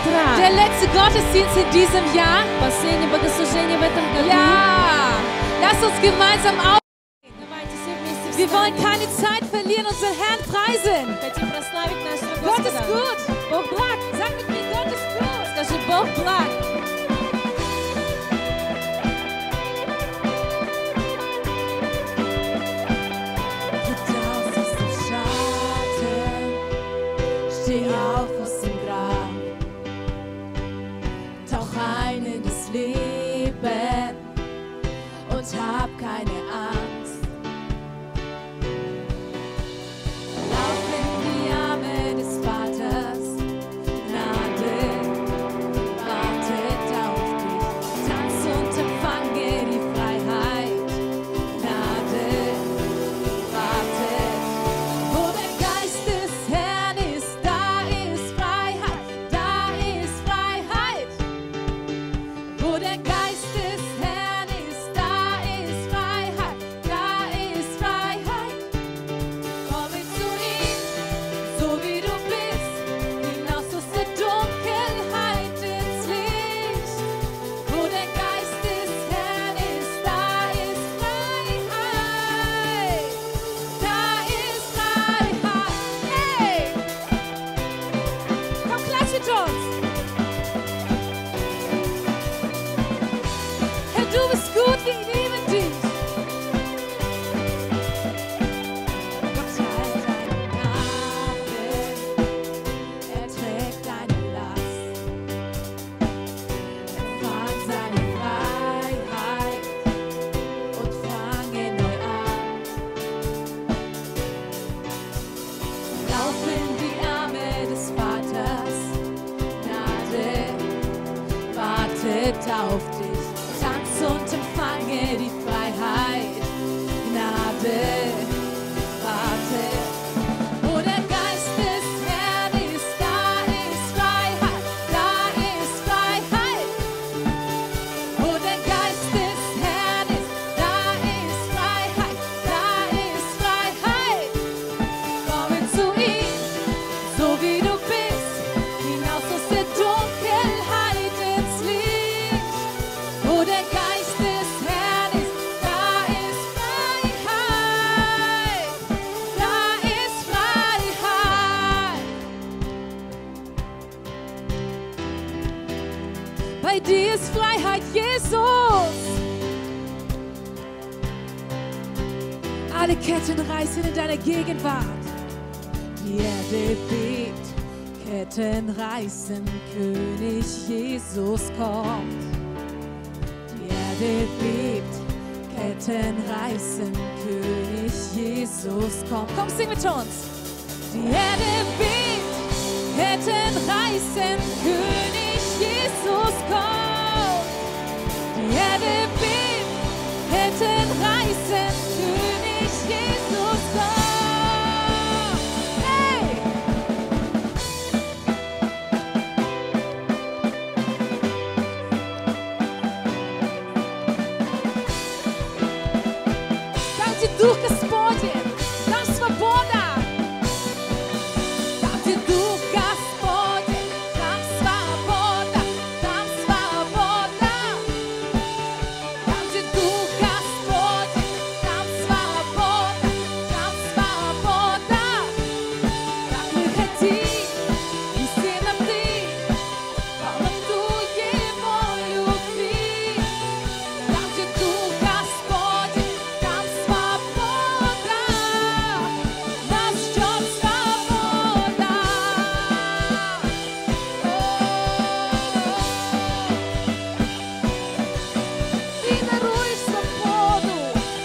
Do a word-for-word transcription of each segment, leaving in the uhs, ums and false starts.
край. Der letzte Gottesdienst in diesem Jahr. Последнее богослужение в этом году. Ja. Lass uns gemeinsam auf. Давайте все вместе Wir wollen встанем. keine Zeit verlieren, unseren Herrn preisen. Хотим прославить нашего Gott ist Господа. gut. Бог благ. Sag mit mir, Gott ist gut. Скажи, Бог благ. Steh auf aus dem Grab, tauch ein in das Leben und hab keine Angst. Lauf in die Arme des Vaters, Gnade wartet auf dich. Tanz und empfange die Freiheit, Gnade wartet. Wo der Geist des Herrn ist, da ist Freiheit, da ist Freiheit. Wo der Geist des Herrn ist, da ist Freiheit, da ist Freiheit. Komme zu ihm, so wie du bist, hinaus aus der Dunkelheit ins Licht. Wo der Geist des Herrn ist, da ist Freiheit, da ist Freiheit. Hey! Komm, klatsch mit uns! Herr, du bist gut, wir lieben dich. Gott teilt deine Gnade, er trägt deine Last. Empfang seine Freiheit und fange neu an. Lauf in die Arme des Vaters, Gnade wartet auf dich. Tanz und empfange die Freiheit, Gnade wartet. Wo der Geist des Herrn ist, da ist Freiheit, da ist Freiheit. Wo der Geist des Herrn ist, da ist Freiheit, da ist Freiheit. Komme zu ihm, so wie du bist, hinaus aus der Dunkelheit ins Licht. Wo der Geist des Herrn ist, da ist Freiheit, da ist Freiheit. Bei dir ist Freiheit, Jesus. Alle Ketten reißen in deiner Gegenwart. Die Erde bebt, Ketten reißen, König Jesus kommt. Die Erde bebt, Ketten reißen, König Jesus kommt. Komm, sing mit uns. Die Erde bebt, Ketten reißen, König Jesus kommt. Die Erde bebt, Ketten reißen, König Jesus kommt. Hey! Dá-te do Господи, нам свобода. Dá-te do Господи, нам свобода, нам свобода. Dá-te do Господи, нам свобода, нам свобода. Как мы хотим истинноты, полноту Его любви. Dá-te do Господи, нам свобода, нас ждет свобода. Ты даруешь свободу.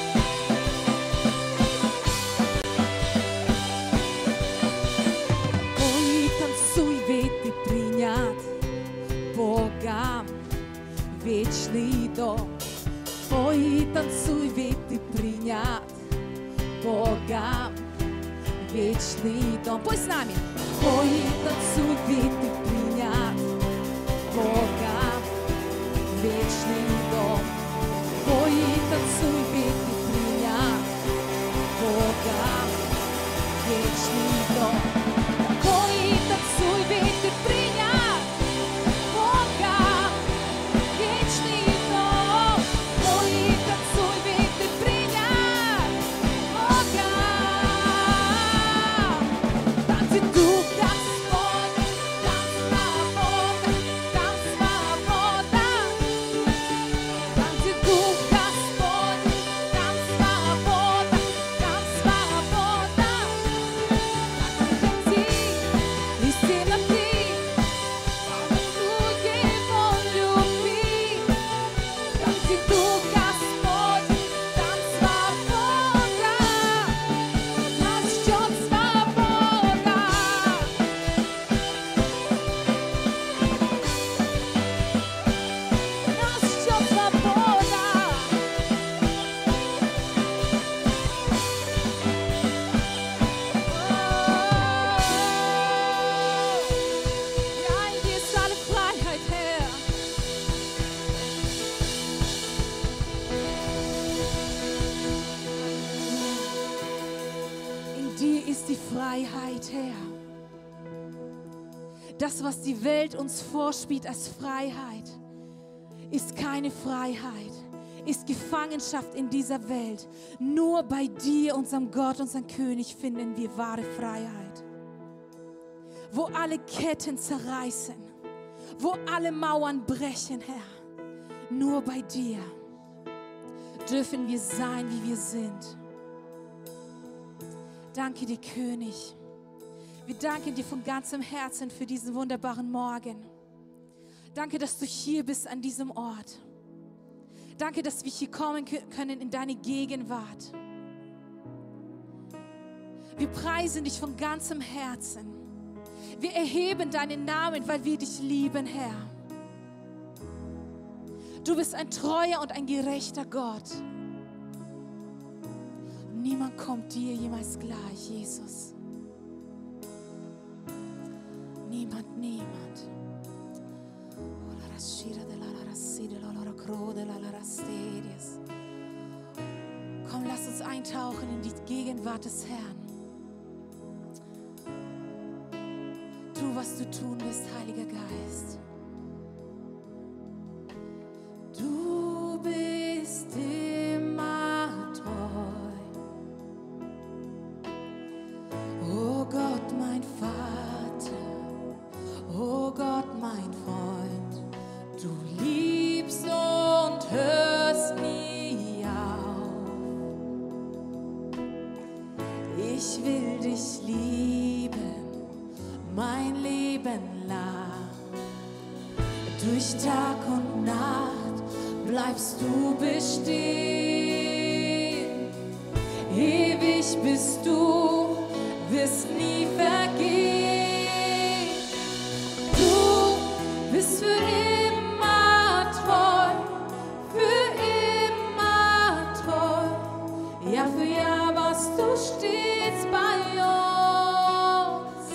Ой, танцуй, ведь ты принят Богом вечный дом. Ой, танцуй, ведь ты принят Богом вечный дом. Пой с нами. Ой, танцуй, ведь ты принят Богом вечный дом. Ой, танцуй, ведь ты принят Богом вечный дом. Ой, танцуй, ведь ты принят Freiheit, Herr. Das, was die Welt uns vorspielt als Freiheit, ist keine Freiheit, ist Gefangenschaft in dieser Welt. Nur bei dir, unserem Gott, unserem König, finden wir wahre Freiheit. Wo alle Ketten zerreißen, wo alle Mauern brechen, Herr. Nur bei dir dürfen wir sein, wie wir sind. Danke dir, König. Wir danken dir von ganzem Herzen für diesen wunderbaren Morgen. Danke, dass du hier bist an diesem Ort. Danke, dass wir hier kommen können in deine Gegenwart. Wir preisen dich von ganzem Herzen. Wir erheben deinen Namen, weil wir dich lieben, Herr. Du bist ein treuer und ein gerechter Gott. Niemand kommt dir jemals gleich, Jesus. Niemand, niemand. Komm, lass uns eintauchen in die Gegenwart des Herrn. Tu, was du tun wirst, Heiliger Geist. Du bist immer treu. Oh Gott, mein Vater, oh Gott, mein Freund, du liebst und hörst nie auf. Ich will dich lieben, mein Leben lang. Durch Tag und Nacht bleibst du bestehen. Ewig bist du, wirst nie vergehen. Du bist für immer treu, für immer treu. Jahr für Jahr warst du stets bei uns.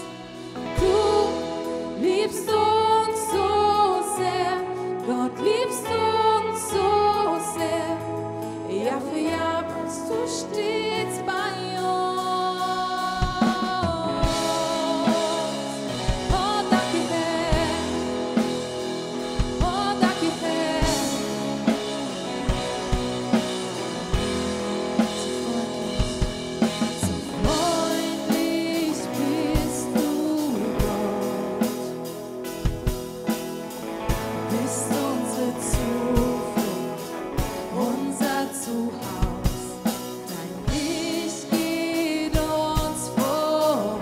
Du liebst uns so sehr, Gott liebst uns so sehr. Jahr für Jahr bist du stets bei uns. Oh, danke, Herr. Oh, danke, Herr. So freundlich, so freundlich bist du, Gott. Bist unsere Zuflucht, unser Zuhause. Dein Licht geht uns voraus.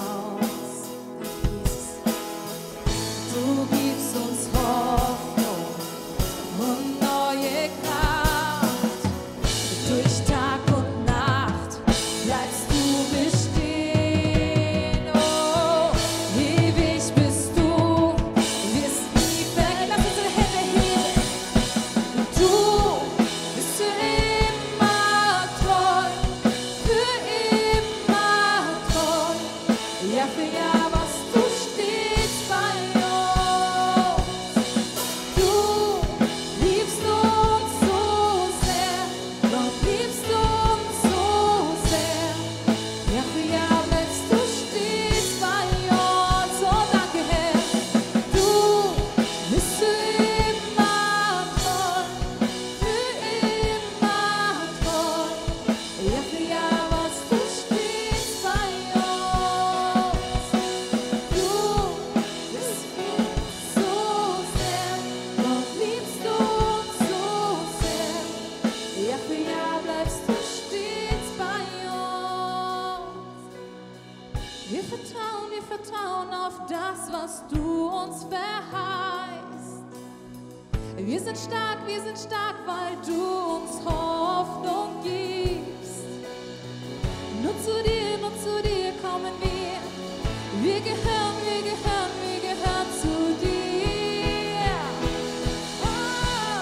Du gibst uns Hoffnung und neue Kraft. Durch Tag und Nacht bleibst du bestehen. Oh, ewig bist du, wirst nie vergehen. Lass unsere Hände heben. Du bist für immer treu, für immer treu. Jahr für Jahr warst du stets bei uns. Du liebst uns so sehr, Gott liebst uns so sehr. Jahr für Jahr bleibst du stets bei uns. Oh, danke, Herr. Du bist für immer treu, für immer treu. Jahr für Jahr warst du stets bei uns. Du bist für uns so sehr, Gott liebst uns so sehr. Jahr für Jahr bleibst du stets bei uns. Wir vertrauen, wir vertrauen auf das, was du uns verheißt. Wir sind stark, wir sind stark, weil du uns Hoffnung gibst. Nur zu dir, nur zu dir kommen wir. Wir gehören, wir gehören, wir gehören zu dir. Oh.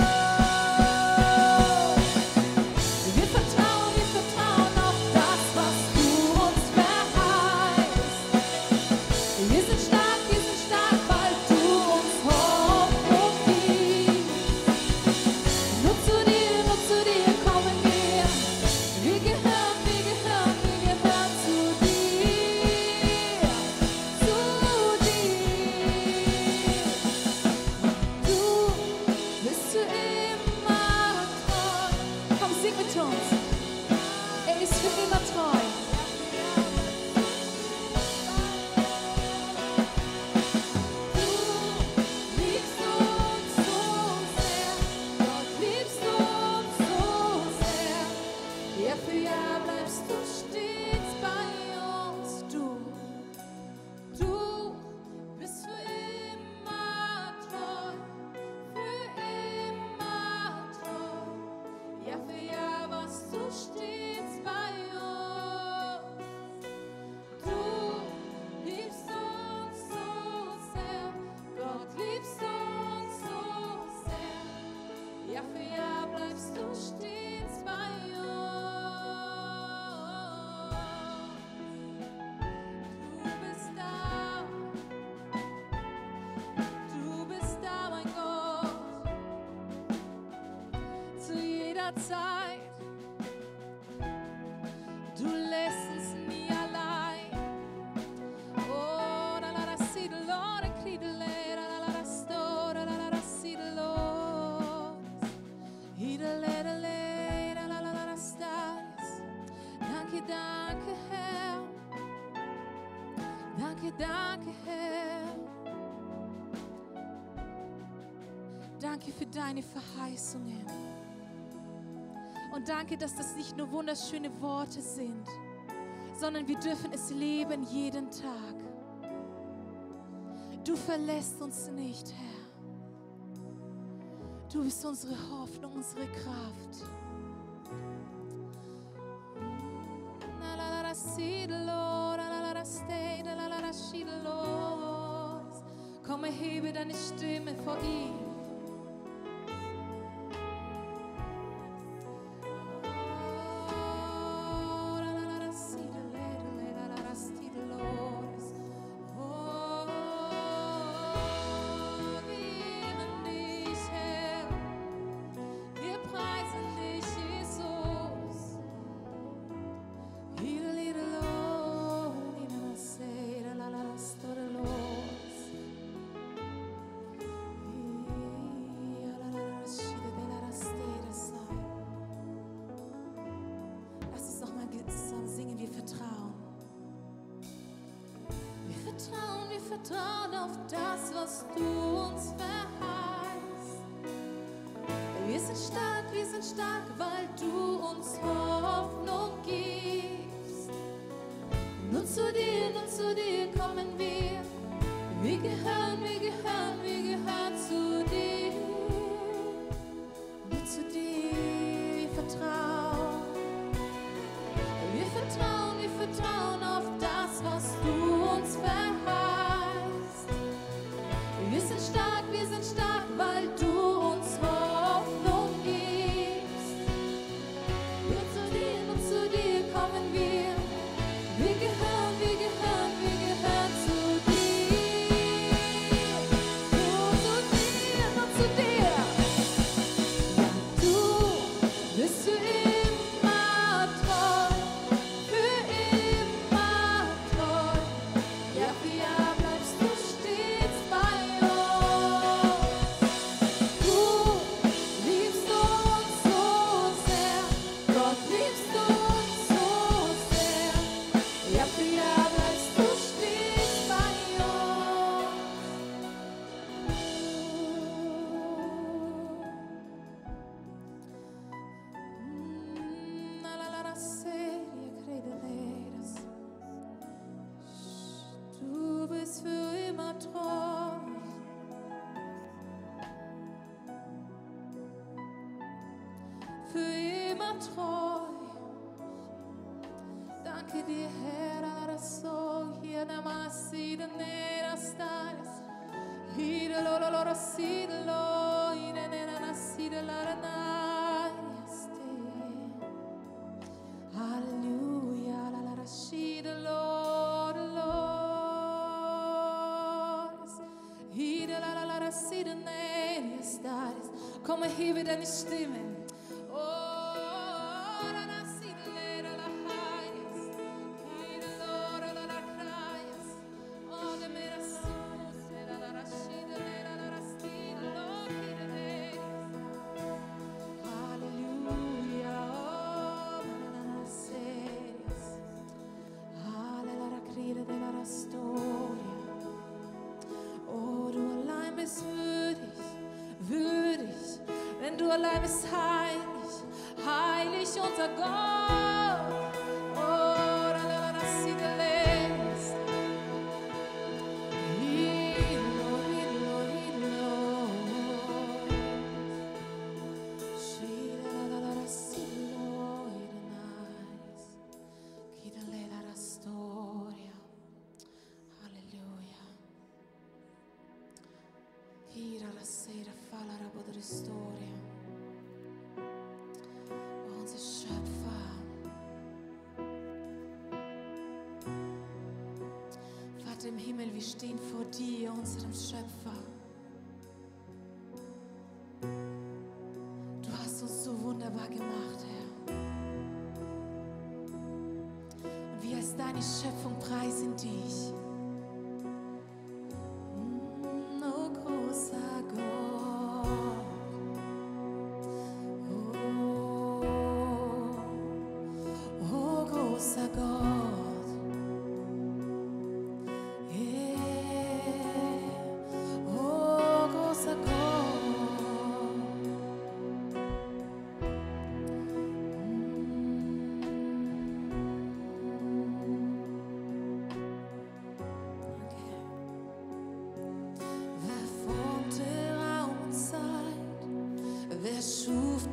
Wir vertrauen, wir vertrauen auf das, was du uns verheißt. Wir sind stark, wir sind stark, weil du uns Hoffnung gibst. Nur zu dir, nur zu dir kommen wir. Wir gehören, wir gehören, wir gehören zu dir. jeder Zeit. Du lässt uns nie allein. Oh, la la la si de lo, la cri de le, la la la la sto, la la la la si de lo. Hi de le de le, la la la la la stas. Danke, danke, Herr. Danke, danke, Herr. Danke für deine Verheißungen. Und danke, dass das nicht nur wunderschöne Worte sind, sondern wir dürfen es leben jeden Tag. Du verlässt uns nicht, Herr. Du bist unsere Hoffnung, unsere Kraft. Komm, erhebe deine Stimme vor ihm. Vertrauen auf das, was du uns verheißt. Wir sind stark, wir sind stark, weil du uns Hoffnung gibst. Nur zu dir, nur zu dir kommen wir. Wir gehören, wir gehören, wir gehören zu dir. Nur zu dir, wir vertrauen. Wir vertrauen, wir vertrauen auf das, was du uns verheißt. Wir sind stark, wir sind stark, weil du uns Hoffnung gibst. Nur zu dir, nur zu dir kommen wir. Wir gehören, wir gehören, wir gehören zu dir. Nur zu dir, nur zu dir. Ja, du bist für immer treu, für immer treu. Ja, für Jahr bleibst du stets bei uns. Du liebst uns so sehr, Gott liebst uns so sehr. Ja, für Jahr bleibst du stets bei uns. Mm, la la la la serie crederes. Du bist für immer treu. Für immer treu. Danke dir, Herr, das so hier der Massi, der Neras Tares. Hier lo lo lo si lo, ine nena nasi de la ranaste. Halleluja, la la la si de lo, de lo. Hier la la la si de Neras Tares. Komm, erhebe deine Stimme. Oh, du allein bist würdig, würdig, denn du allein bist heilig, heilig unser Gott. Oh, la la la si de les. Hilo, hilo, hilo. Shi la la la la si lo irenaris. Chi da le la la storia. Halleluja. Ira la sera fa la roba della storia. Oh, unser Schöpfer. Vater im Himmel, wir stehen vor dir, unserem Schöpfer. Du hast uns so wunderbar gemacht.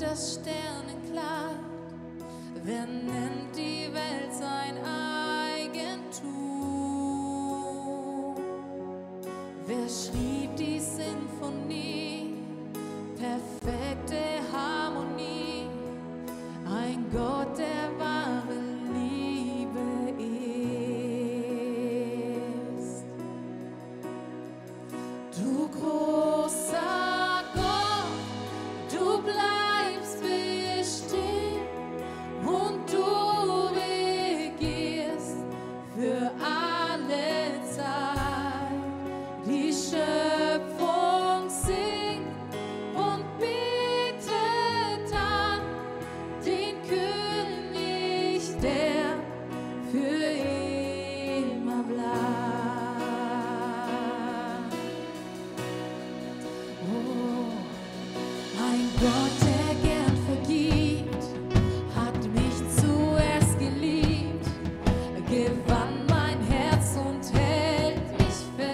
das Sternenkleid. Wer nennt die Welt sein Eigentum? Wer schrieb die Sinfonie? Perfekte Harmonie. Ein Gott, der wahre Liebe ist. Du großer Gott, du bleibst bestehen und du regierst für alle Zeit. Die Schöpfung singt und betet an den König, der für immer bleibt. Oh, ein Gott, der gern vergibt, hat mich zuerst geliebt, gewann mein Herz und hält mich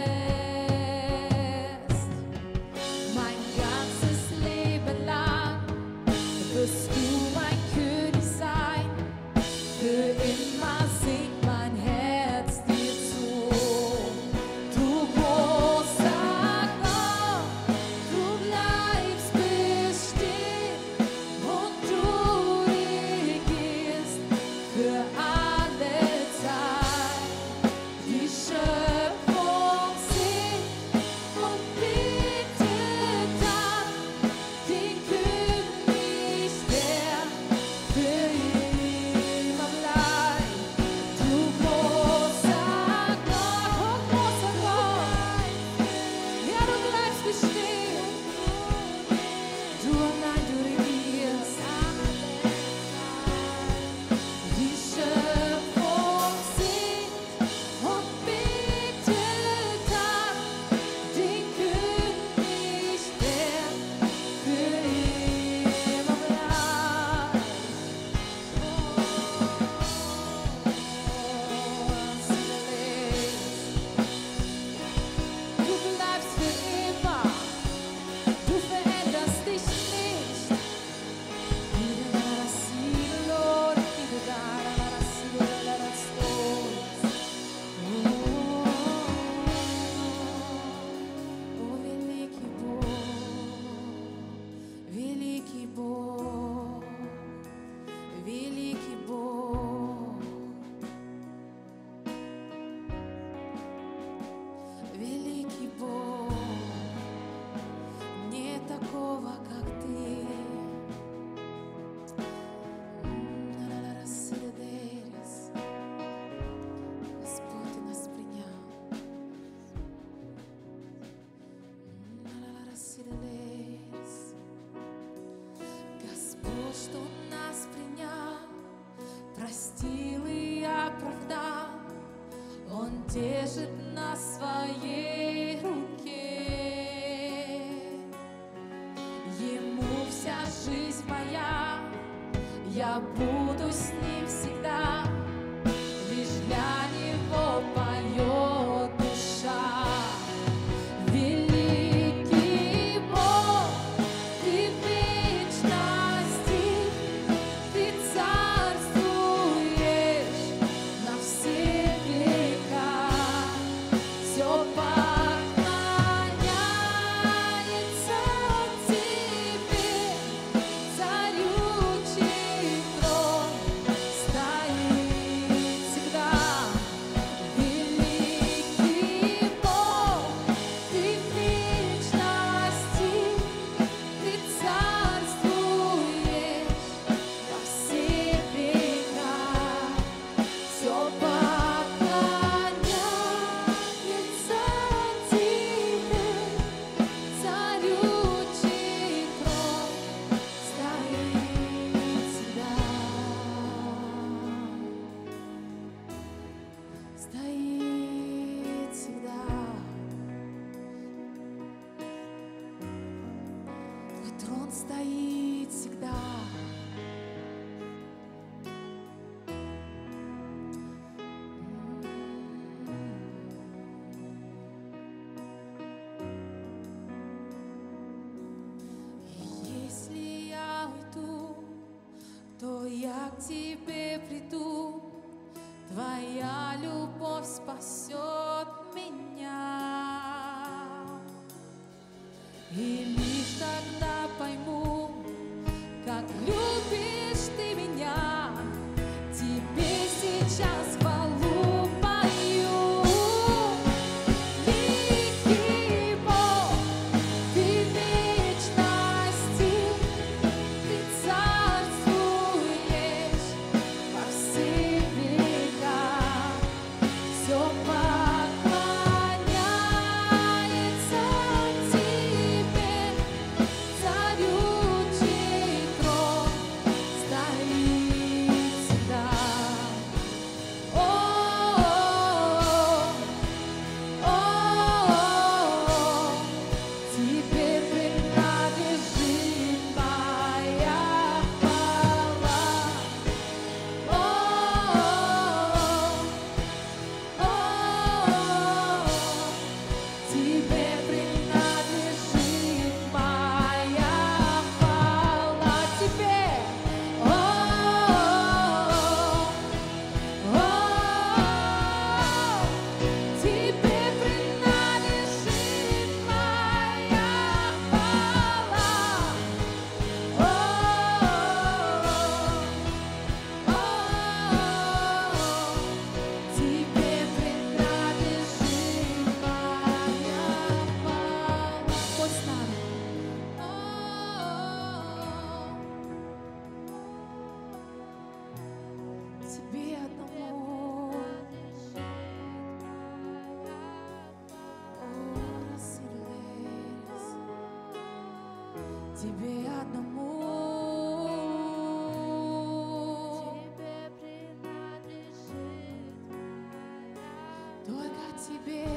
fest. Mein ganzes Leben lang wirst du mein König sein, für immer singt mein Herz dir zu. Du großer Gott, du bleibst bestehen und du regierst für alle Zeit. Die Schöpfung singt und betet an den König, der für immer bleibt. Du großer Gott, oh großer Gott, ja, du bleibst bestehen. Du allein, du regierst. Die Schöpfung singt und betet an den König, der für immer bleibt. Du bleibst für immer, du veränderst dich nicht. Великий Бог, великий Бог, великий Бог, нет такого, как ты. Господь, ты нас принял. Господь, что нас принял, простил и оправдал, Он держит нас в своей руке. Ему вся жизнь моя, я буду с Ним всегда, лишь для Него поет душа. Великий Бог, ты в вечности, ты царствуешь на все века. Все поклоняется Тебе, царючий трон стоит. Твоя любовь спасет меня. И лишь тогда пойму, как любишь ты меня. Тебе сейчас хвалу пою. Великий Бог, ты вечности, ты царствуешь во все века. Все поклоняется тебе, царю, чей трон стоит всегда. О, о, тебе принадлежит моя хвала. О, о, тебе принадлежит моя хвала. Тебе, о, о, тебе принадлежит моя хвала. О, тебе принадлежит моя хвала. Пусть с нами. Тебе одному. О, Расилерис. Тебе одному. Тебе принадлежит только тебе.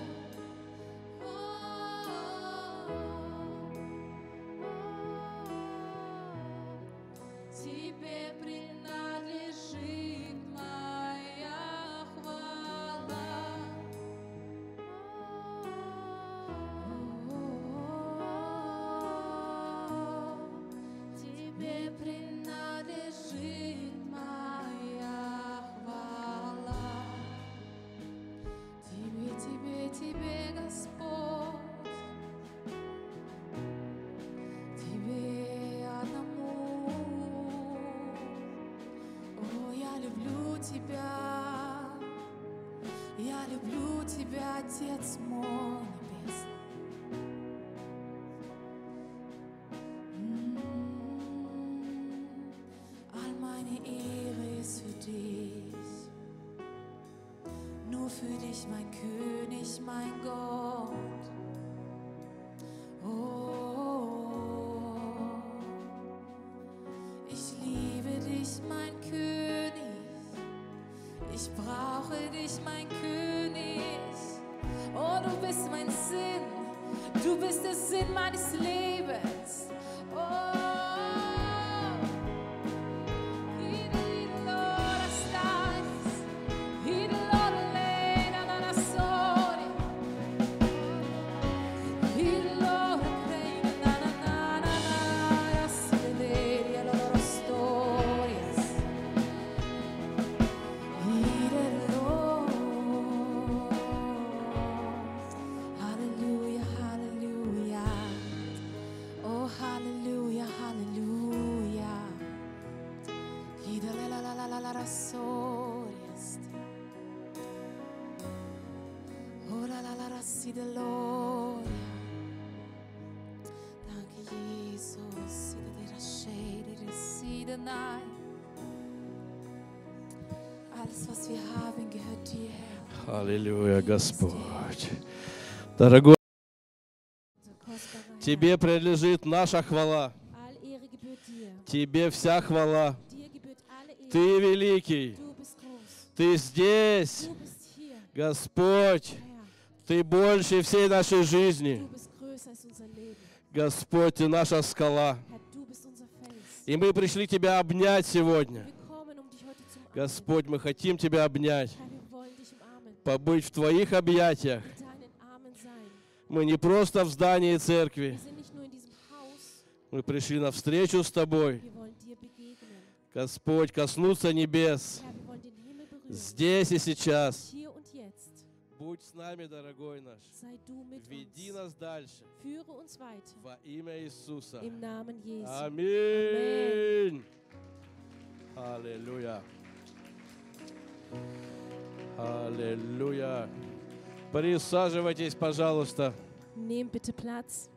Тебе принадлежит моя хвала. Тебе принадлежит моя хвала. Тебе, тебе, тебе, Господь. Тебе одному. О, я люблю тебя. Я люблю тебя, Отец мой небесный. Mm. All meine Ehre ist für dich. Nur für dich, mein König, mein Gott. Oh, ich liebe dich, mein König. Ich brauche dich, mein König. Oh, du bist mein Sinn. Du bist der Sinn meines Lebens. Oh, Idolo estás, Idolo lena na na storia, Idolo reina na na na na na, Asideria loro stories, Idolo. Hallelujah, hallelujah. Oh, hallelujah, hallelujah. Idolo la la la la la la stories. Oh, la la la la si the Lord. Danke, Jesus. See the shade, see the night. Alles, was wir haben, gehört dir, Herr. Аллилуйя, Господь. Дорогой, Unser kostbarer Тебе принадлежит наша хвала. Herr, all Ehre gebührt dir. Тебе вся хвала. Dir gebührt alle Ehre. Ты великий. Du bist groß. Ты здесь, Du bist hier, Господь. Herr. Ты больше всей нашей жизни. Du bist größer als unser Leben. Господь, Ты наша скала. Herr, du bist unser Fels. И мы пришли Тебя обнять сегодня. Wir kommen, um dich heute zu umarmen. Господь, мы хотим Тебя обнять, Herr, wir wollen dich umarmen. побыть в Твоих объятиях. In deinen Armen sein. Мы не просто в здании Wir церкви. sind nicht nur in diesem Haus. Мы пришли на встречу с Тобой. Wir wollen dir begegnen. Господь, коснуться небес. Herr, wir wollen den Himmel berühren. здесь и сейчас. hier und jetzt. Будь с нами, дорогой наш. Sei du mit Веди uns. нас дальше. Führe uns weiter. Во имя Иисуса. Im Namen Jesu. Аминь. Аллилуйя. Аллилуйя. Присаживайтесь, пожалуйста. Nehmt bitte Platz.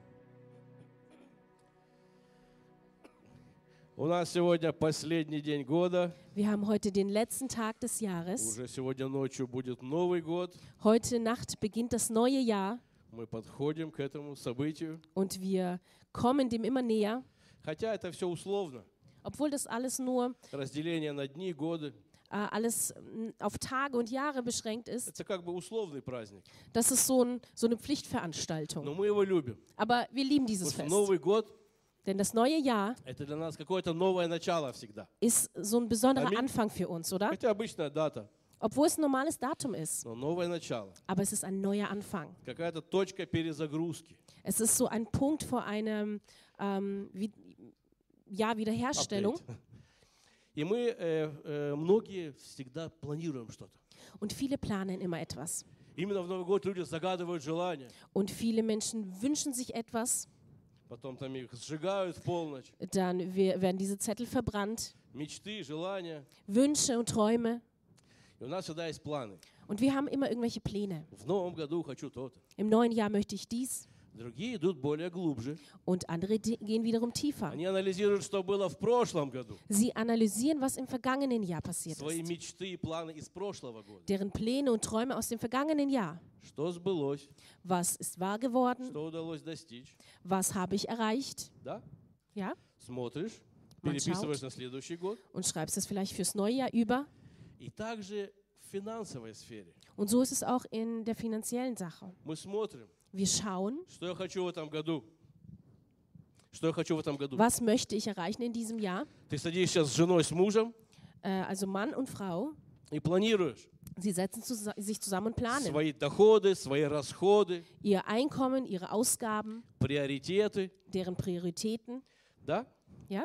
У нас сегодня последний день года. Wir haben heute den letzten Tag des Jahres. Уже сегодня ночью будет Новый год. Heute Nacht beginnt das neue Jahr Мы подходим к этому событию. und wir kommen dem immer näher, Хотя это все условно. obwohl das alles nur Разделение на дни, годы. äh, alles mm, auf Tage und Jahre beschränkt ist. Это как бы условный праздник. Das ist so, ein, so eine Pflichtveranstaltung. Но мы его любим. Aber wir lieben dieses Потому что Fest. Новый год Denn das neue Jahr — это для нас какое-то новое начало всегда. ist so ein besonderer Amen. Anfang für uns, oder? Хотя обычная дата, Obwohl es ein normales Datum ist. но новое начало. Aber es ist ein neuer Anfang. Какая-то точка перезагрузки. Es ist so ein Punkt vor einer ähm, wie, ja, Wiederherstellung. Update. И мы, э, э, многие всегда планируем что-то. Und viele planen immer etwas. Именно в Новый год люди загадывают желания. Und viele Menschen wünschen sich etwas. Потом там их сжигают в полночь. Dann wir- werden diese Zettel verbrannt. Мечты, желания. Wünsche und Träume. И у нас всегда есть планы. Und wir haben immer irgendwelche Pläne. В новом году хочу то-то. Im neuen Jahr möchte ich dies. Другие идут более глубже. Und andere di- gehen wiederum tiefer. Они анализируют, что было в прошлом году. Sie analysieren, was im vergangenen Jahr passiert Свои ist. мечты и планы из прошлого года. Deren Pläne und Träume aus dem vergangenen Jahr. Что сбылось, Was ist wahr geworden? что удалось достичь. Was habe ich erreicht? Да? Ja? Смотришь, Man переписываешь schaut. на следующий год. Und schreibst es vielleicht fürs neue Jahr über. И также в финансовой сфере. Und so ist es auch in der finanziellen Sache. Мы смотрим, Wir schauen, что я хочу в этом году. Что я хочу в этом году. was möchte ich erreichen in diesem Jahr? Ты садишься с женой, с мужем Äh, also Mann und Frau, и планируешь sie setzen zu, sich zusammen und planen. свои доходы, свои расходы, Ihr Einkommen, ihre Ausgaben, приоритеты. deren Prioritäten. Да? Ja?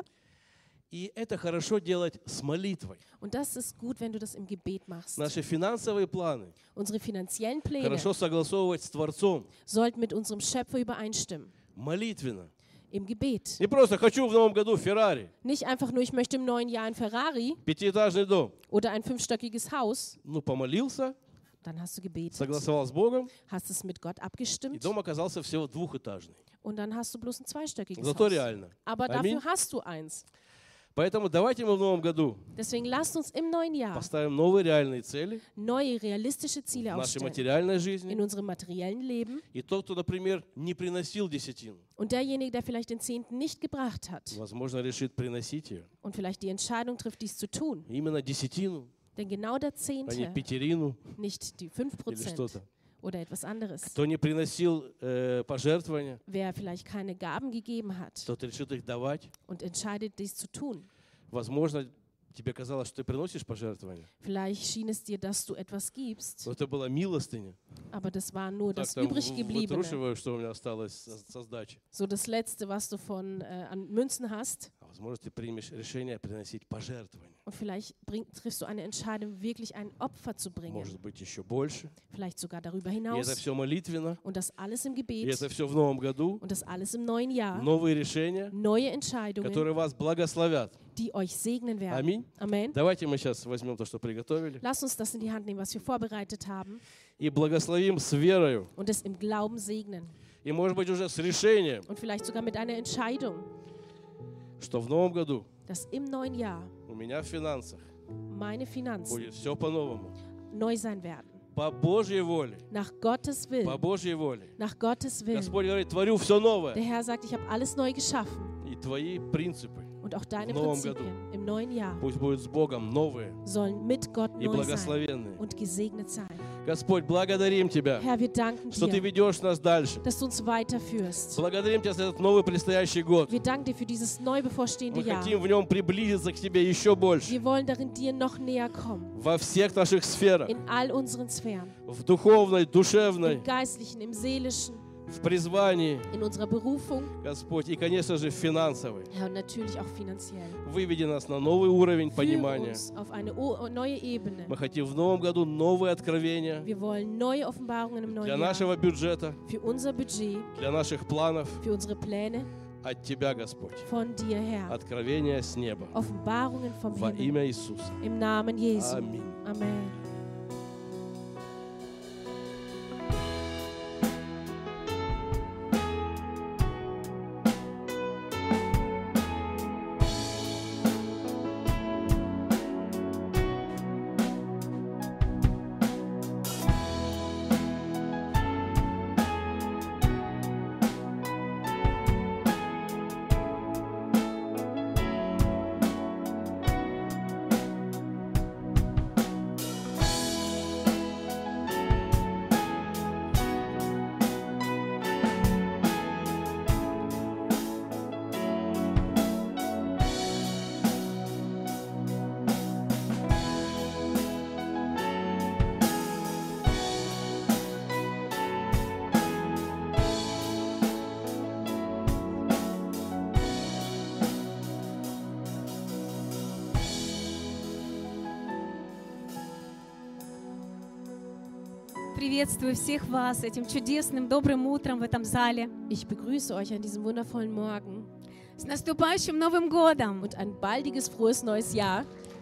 И это хорошо делать с молитвой. Und das ist gut, wenn du das im Gebet machst. Наши финансовые планы Unsere finanziellen Pläne хорошо согласовывать с Творцом. sollten mit unserem Schöpfer übereinstimmen. Молитвенно. Im Gebet. Не просто хочу в новом году Феррари, Nicht einfach nur, ich möchte im neuen Jahr ein Ferrari пятиэтажный дом. oder ein fünfstöckiges Haus. Ну, помолился, Dann hast du gebetet, согласовал с Богом, hast es mit Gott и abgestimmt дом оказался всего двухэтажный. und dann hast du bloß ein zweistöckiges Зато Haus. реально. Aber Аминь. dafür hast du eins. Поэтому давайте мы в новом году Deswegen lasst uns im neuen Jahr поставим новые реальные цели neue realistische в Ziele нашей aufstellen материальной in жизни. unserem materiellen Leben. И тот, кто, например, не приносил десятину, Und derjenige, der vielleicht den Zehnten nicht gebracht hat возможно, решит приносить ее. und vielleicht die Entscheidung trifft, dies zu tun. Именно десятину, Denn genau der а не Zehnte, пятерину nicht die fünf или Prozent что-то. oder etwas anderes. Кто не приносил э, пожертвования, Wer vielleicht keine Gaben gegeben hat тот решит их давать. und entscheidet, dies zu tun. Возможно, тебе казалось, что ты приносишь пожертвования, Vielleicht schien es dir, dass du etwas gibst, но это была милостыня. aber das war nur Так das там übrig в- gebliebene. вытрушиваю, что у меня осталось со, со сдачи. So das Letzte, was du von äh, an Münzen hast. А возможно, ты примешь решение приносить пожертвования. Und vielleicht bring, triffst du eine Entscheidung, wirklich ein Opfer zu bringen. Может быть, еще больше. Vielleicht sogar darüber И это hinaus. все молитвенно. Und das alles im И Gebet. это все в новом году. Und das alles im neuen Jahr. Новые решения, Neue Entscheidungen, которые вас благословят. die euch segnen werden. Аминь. Amen. Давайте мы сейчас возьмем то, что приготовили, Lass uns das in die Hand nehmen, was wir vorbereitet haben. и благословим с верою. Und es im Glauben segnen. И, может быть, уже с решением, Und vielleicht sogar mit einer Entscheidung, что в новом году dass im neuen Jahr у меня в финансах meine Finanzen будет все по-новому. neu sein werden. По Божьей воле. Nach Gottes По Willen. Божьей воле. Nach Gottes Willen. Господь говорит, творю все Der новое. Herr sagt, ich habe alles neu geschaffen. И твои принципы Und auch deine В новом Prinzipien im neuen Jahr пусть будут с Богом новые sollen mit Gott и neu sein благословенные. und gesegnet sein. Господь, благодарим Тебя, Herr, wir danken что Ты dir, ведешь нас дальше. dass du uns weiterführst. Благодарим Тебя за этот новый предстоящий год. Wir danken dir für dieses neu bevorstehende Мы Jahr. хотим в нем приблизиться к Тебе еще больше. Wir wollen darin dir noch näher kommen. Во всех наших сферах. In all unseren Sphären. В духовной, душевной, Im Geistlichen, im Seelischen, в призвании, in unserer Berufung, Господь, и, конечно же, финансовой. Herr, und natürlich auch finanziell. Выведи нас на новый уровень Führe понимания. uns auf eine o- neue Ebene. Мы хотим в новом году новые откровения Wir wollen neue Offenbarungen im neuen для Jahr нашего бюджета, für unser Budget, для наших планов für unsere Pläne от Тебя, Господь. von dir, Herr. Откровения с неба. Offenbarungen vom Во Himmel. имя Иисуса. Im Namen Jesu. Аминь. Amen. Приветствую всех вас этим чудесным, добрым утром в этом зале. Ich begrüße euch an diesem wundervollen Morgen С наступающим Новым годом! und ein baldiges, frohes neues Jahr.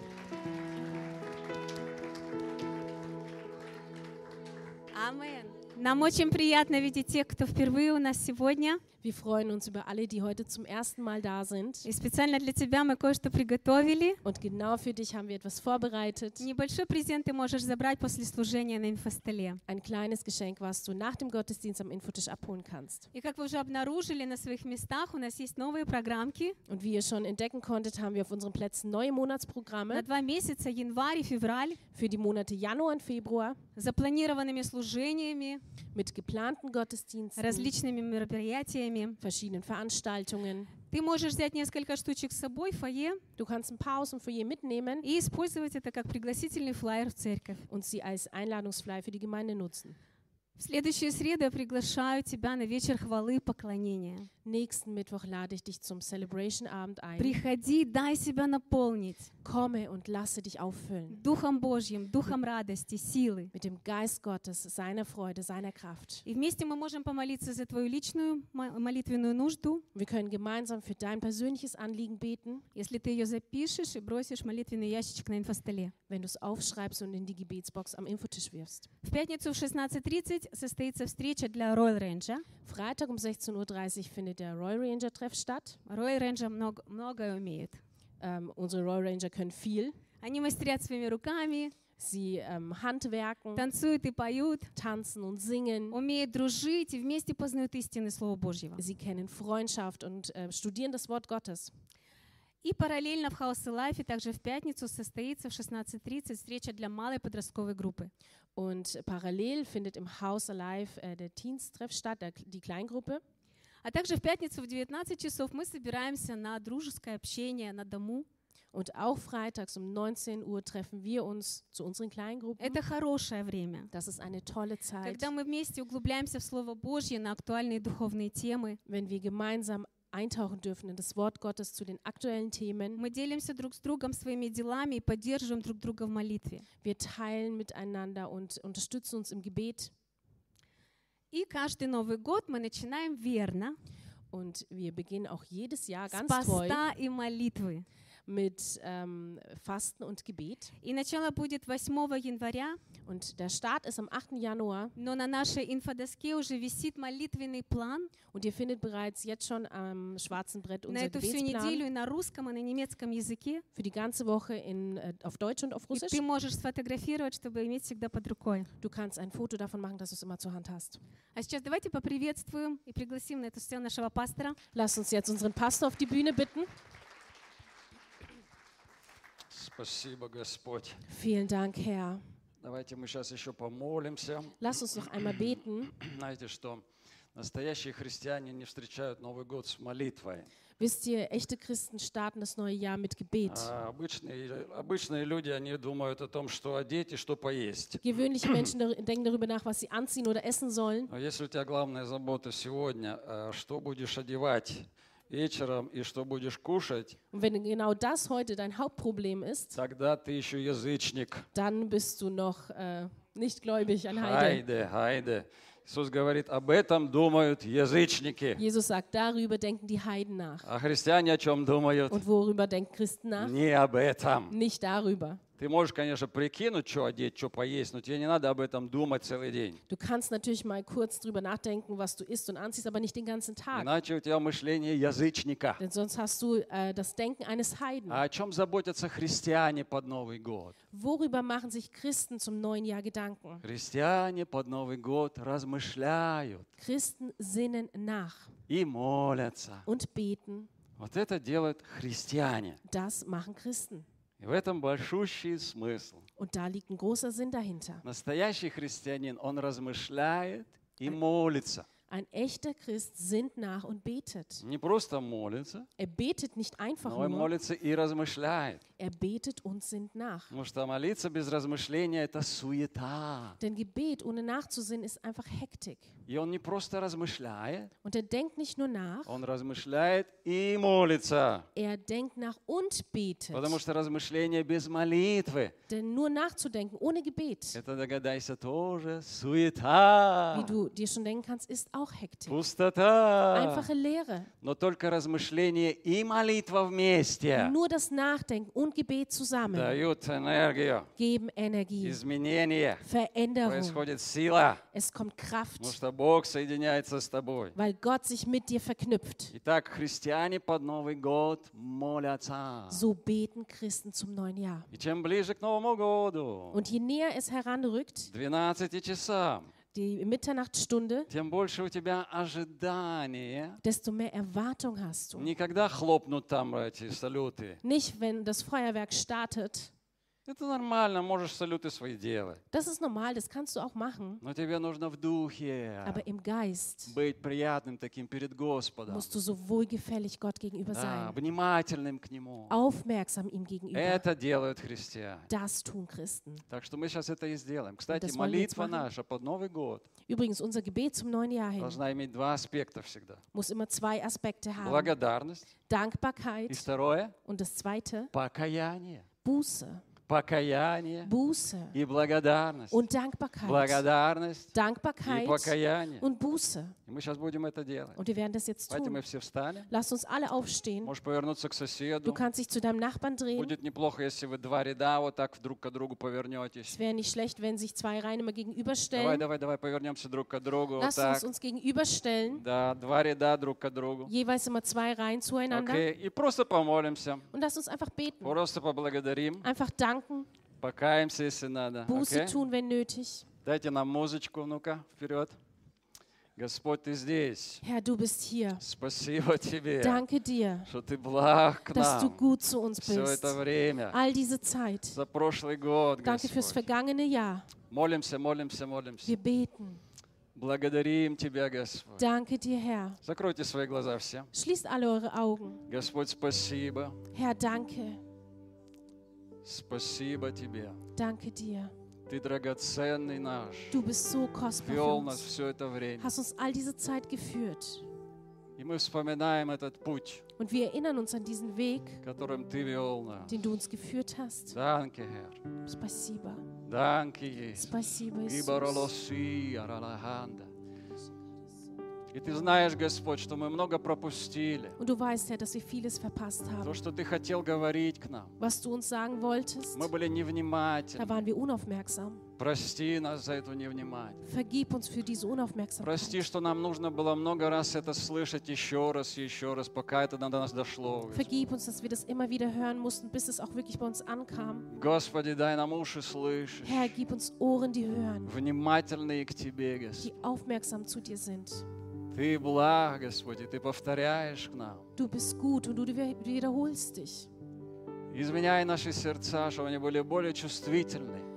Амин. Нам очень приятно видеть тех, кто впервые у нас сегодня. Wir freuen uns über alle, die heute zum ersten Mal da sind. И специально для тебя мы кое-что приготовили. Und genau für dich haben wir etwas vorbereitet. Небольшой презент ты можешь забрать после служения на инфостоле. Ein kleines Geschenk, was du nach dem Gottesdienst am Infotisch abholen kannst. И как вы уже обнаружили на своих местах, у нас есть новые программки Und wie ihr schon entdecken konntet, haben wir auf unseren Plätzen neue на Monatsprogramme два месяца, январь и февраль, für die Monate Januar und Februar запланированными служениями, mit geplanten Gottesdiensten, различными мероприятиями. verschiedenen Veranstaltungen. Ты можешь взять несколько штучек с собой в фойе Du kannst ein paar aus dem Foyer mitnehmen и использовать это как пригласительный флаер в церковь. und sie als Einladungsflyer für die Gemeinde nutzen. В следующую среду я приглашаю тебя на вечер хвалы и поклонения. Nächsten Mittwoch lade ich dich zum Celebration-Abend ein. Приходи, дай себя наполнить Komme und lasse dich auffüllen Духом Божьим, Духом радости, силы. mit dem Geist Gottes, seiner Freude, seiner Kraft. И вместе мы можем помолиться за твою личную мо- молитвенную нужду. Wir können gemeinsam für dein persönliches Anliegen beten, Если ты ее запишешь и бросишь молитвенный ящичек на инфостоле. wenn du es aufschreibst und in die Gebetsbox am Infotisch wirfst. В пятницу в шестнадцать тридцать состоится встреча для Royal Range. Freitag um sechzehn Uhr dreißig findet der Royal Ranger Treff statt. Royal Range много, многое умеет. Ähm, unsere Royal Ranger können viel. Они мастерят своими руками, Sie ähm, handwerken, танцуют и поют, tanzen und singen. умеют дружить и вместе познают истины Слова Божьего. Sie kennen Freundschaft und äh, studieren das Wort Gottes. И параллельно в House Life также в пятницу состоится в шестнадцать тридцать встреча для малой подростковой группы. Und parallel findet im House Alive äh, der Teens-Treff statt, der, die Kleingruppe. А также в пятницу в девятнадцать часов мы собираемся на дружеское общение на дому. Und auch freitags um neunzehn Uhr treffen wir uns zu unseren Kleingruppen. Это хорошее время, Das ist eine tolle Zeit, когда мы вместе углубляемся в Слово Божье на актуальные духовные темы. wenn wir gemeinsam eintauchen dürfen in das Wort Gottes zu den aktuellen Themen. Мы делимся друг с другом своими делами и поддерживаем друг друга в молитве. Wir teilen miteinander und unterstützen uns im Gebet. И каждый Новый год мы начинаем верно, Und wir beginnen auch jedes Jahr с ganz treu поста и молитвы. mit ähm, Fasten und Gebet. И начало будет восьмого января, Und der Start ist am achten Januar. но на нашей инфодоске уже висит молитвенный план Und ihr findet bereits jetzt schon am schwarzen Brett на unser эту всю неделю Gebetsplan и на русском, и на немецком языке. für die ganze Woche in, äh, auf Deutsch und auf И Russisch. ты можешь сфотографировать, чтобы иметь всегда под рукой. Du kannst ein Foto davon machen, dass du es immer zur Hand hast. А сейчас давайте поприветствуем и пригласим на эту сцену нашего пастора. Lass uns jetzt unseren Pastor auf die Bühne bitten. Спасибо, Господь. Vielen Dank, Herr. Давайте мы сейчас еще помолимся. Lass uns noch einmal beten. Знаете, что Настоящие христиане не встречают Новый год с молитвой. Wisst ihr, echte Christen starten das neue Jahr mit Gebet. А обычные, обычные люди, они думают о том, что одеть и что поесть. Gewöhnliche Menschen dar- denken darüber nach, was sie anziehen oder essen sollen. Но если у тебя главная забота сегодня, а, что будешь одевать вечером и что будешь кушать, Und wenn genau das heute dein Hauptproblem ist, тогда ты еще язычник. dann bist du noch äh, nicht gläubig, ein Heide. Хайде, хайде. Иисус говорит, об этом думают язычники. Jesus sagt, darüber denken die Heiden nach. А христиане о чем думают? Und worüber denken Christen nach? Не об этом. Nicht darüber. Ты можешь, конечно, прикинуть, что одеть, что поесть, но тебе не надо об этом думать целый день. Du kannst natürlich mal kurz drüber nachdenken, was du isst und anziehst, aber nicht den ganzen Tag. Иначе у тебя мышление язычника. Denn sonst hast du äh, das Denken eines Heiden. А о чем заботятся христиане под Новый год? Worüber machen sich Christen zum neuen Jahr Gedanken? Христиане под Новый год размышляют Christen sinnen nach и молятся. und beten. Вот это делают христиане. Das machen Christen. И в этом большущий смысл. Und da liegt ein großer Sinn dahinter. Настоящий христианин, он размышляет и молится. Ein echter Christ sinnt nach und betet. Не просто молится, Er betet nicht einfach но и nur, молится и размышляет. er betet und sinnt nach. Потому что молиться без размышления – это суета. Denn Gebet ohne nachzusinnen ist einfach Hektik. И он не просто размышляет, Und er denkt nicht nur nach, он размышляет и молится. er denkt nach und betet. Потому что размышление без молитвы Denn nur nachzudenken ohne Gebet, – это, догадайся, тоже wie суета, du dir schon denken kannst, ist auch Hektik. пустота. Einfache Leere. Но только размышление и молитва вместе Nur das Nachdenken und Gebet zusammen дают энергию, geben Energie, изменение, Veränderung. происходит сила, Es kommt Kraft, потому что Бог соединяется с тобой. weil Gott sich mit dir verknüpft. Итак, христиане под Новый год молятся. So beten Christen zum neuen Jahr. И чем ближе к Новому году, Und je näher es heranrückt, двенадцати часам, die Mitternachtsstunde, тем больше у тебя ожидания. desto mehr Erwartung hast du. Не когда хлопнут там эти салюты. Nicht, wenn das Feuerwerk startet. Это нормально, можешь салюты свои делать. Das ist normal, das kannst du auch machen. Но тебе нужно в духе Aber im Geist быть приятным таким перед Господом. musst du so wohlgefällig Gott gegenüber Да, sein. внимательным к Нему. Aufmerksam ihm gegenüber. Это делают христиане. Das tun Christen. Так что мы сейчас это и сделаем. Кстати, das wollen wir jetzt молитва machen. наша под Новый год Übrigens, unser Gebet zum neuen Jahr hin должна иметь два аспекта всегда. muss immer zwei Aspekte haben. Благодарность. И Dankbarkeit второе und das zweite, – покаяние. Buße. Покаяние Buße и благодарность. und Dankbarkeit. Благодарность и Dankbarkeit покаяние. und Buße. И мы сейчас будем это делать. Und wir werden das jetzt Давайте tun. мы все встали. Lass uns alle aufstehen. Можешь повернуться к Du соседу. kannst dich zu deinem Nachbarn drehen. Будет неплохо, если вы два ряда вот так друг к другу повернетесь. Es wäre nicht schlecht, wenn sich zwei Reihen immer Давай, gegenüberstellen. давай, давай, повернемся друг к другу. Вот Lass так. uns uns gegenüberstellen. Да, два ряда друг к другу. Jeweils immer zwei Reihen zueinander. Окей, и просто помолимся. Und lass uns einfach beten. Просто поблагодарим. Einfach danken. Покаемся, если надо. Buße Окей? tun, wenn nötig. Дайте нам музычку, ну-ка, вперед. Господь, Ты здесь. Herr, du bist hier. Спасибо Тебе, Danke dir, что Ты благ к dass du нам gut zu uns все bist. это время. All diese Zeit. За прошлый год, Danke fürs Господь. vergangene Jahr. Молимся, молимся, молимся. Wir beten. Благодарим Тебя, Господь. Danke dir, Herr. Закройте свои глаза все. Schließt alle eure Augen. Господь, спасибо. Herr, danke. Спасибо Тебе. Danke dir. Ты драгоценный наш. Du bist so kostbar für Вел нас uns. все это время. Hast uns all diese Zeit geführt. И мы вспоминаем этот путь, Und wir erinnern uns an diesen Weg, которым Ты вел нас. den du uns geführt hast. Данке, Herr. Spasiba. Данке, Иисус. Spasiba, Jesus. Ибаролоси, аралаханда. И Ты знаешь, Господь, что мы много пропустили. Und du weißt, Herr, dass wir vieles verpasst То, haben. что Ты хотел говорить к нам. Was du uns sagen wolltest, Мы были da невнимательны. waren wir unaufmerksam. Прости нас за эту невнимательность. Vergib uns für diese Unaufmerksamkeit. Прости, что нам нужно было много раз это слышать еще раз и еще раз, пока это до нас дошло. Господь. Vergib uns, dass wir das immer wieder hören mussten, bis es auch wirklich bei uns ankam. Господи, дай нам уши слышать, Herr, gib uns Ohren, die hören, внимательные к Тебе, Господь. die aufmerksam zu dir sind. Ты благ, Господь, и Ты повторяешь к нам. Du bist gut und du wiederholst dich. Изменяй наши сердца, чтобы они были более чувствительны.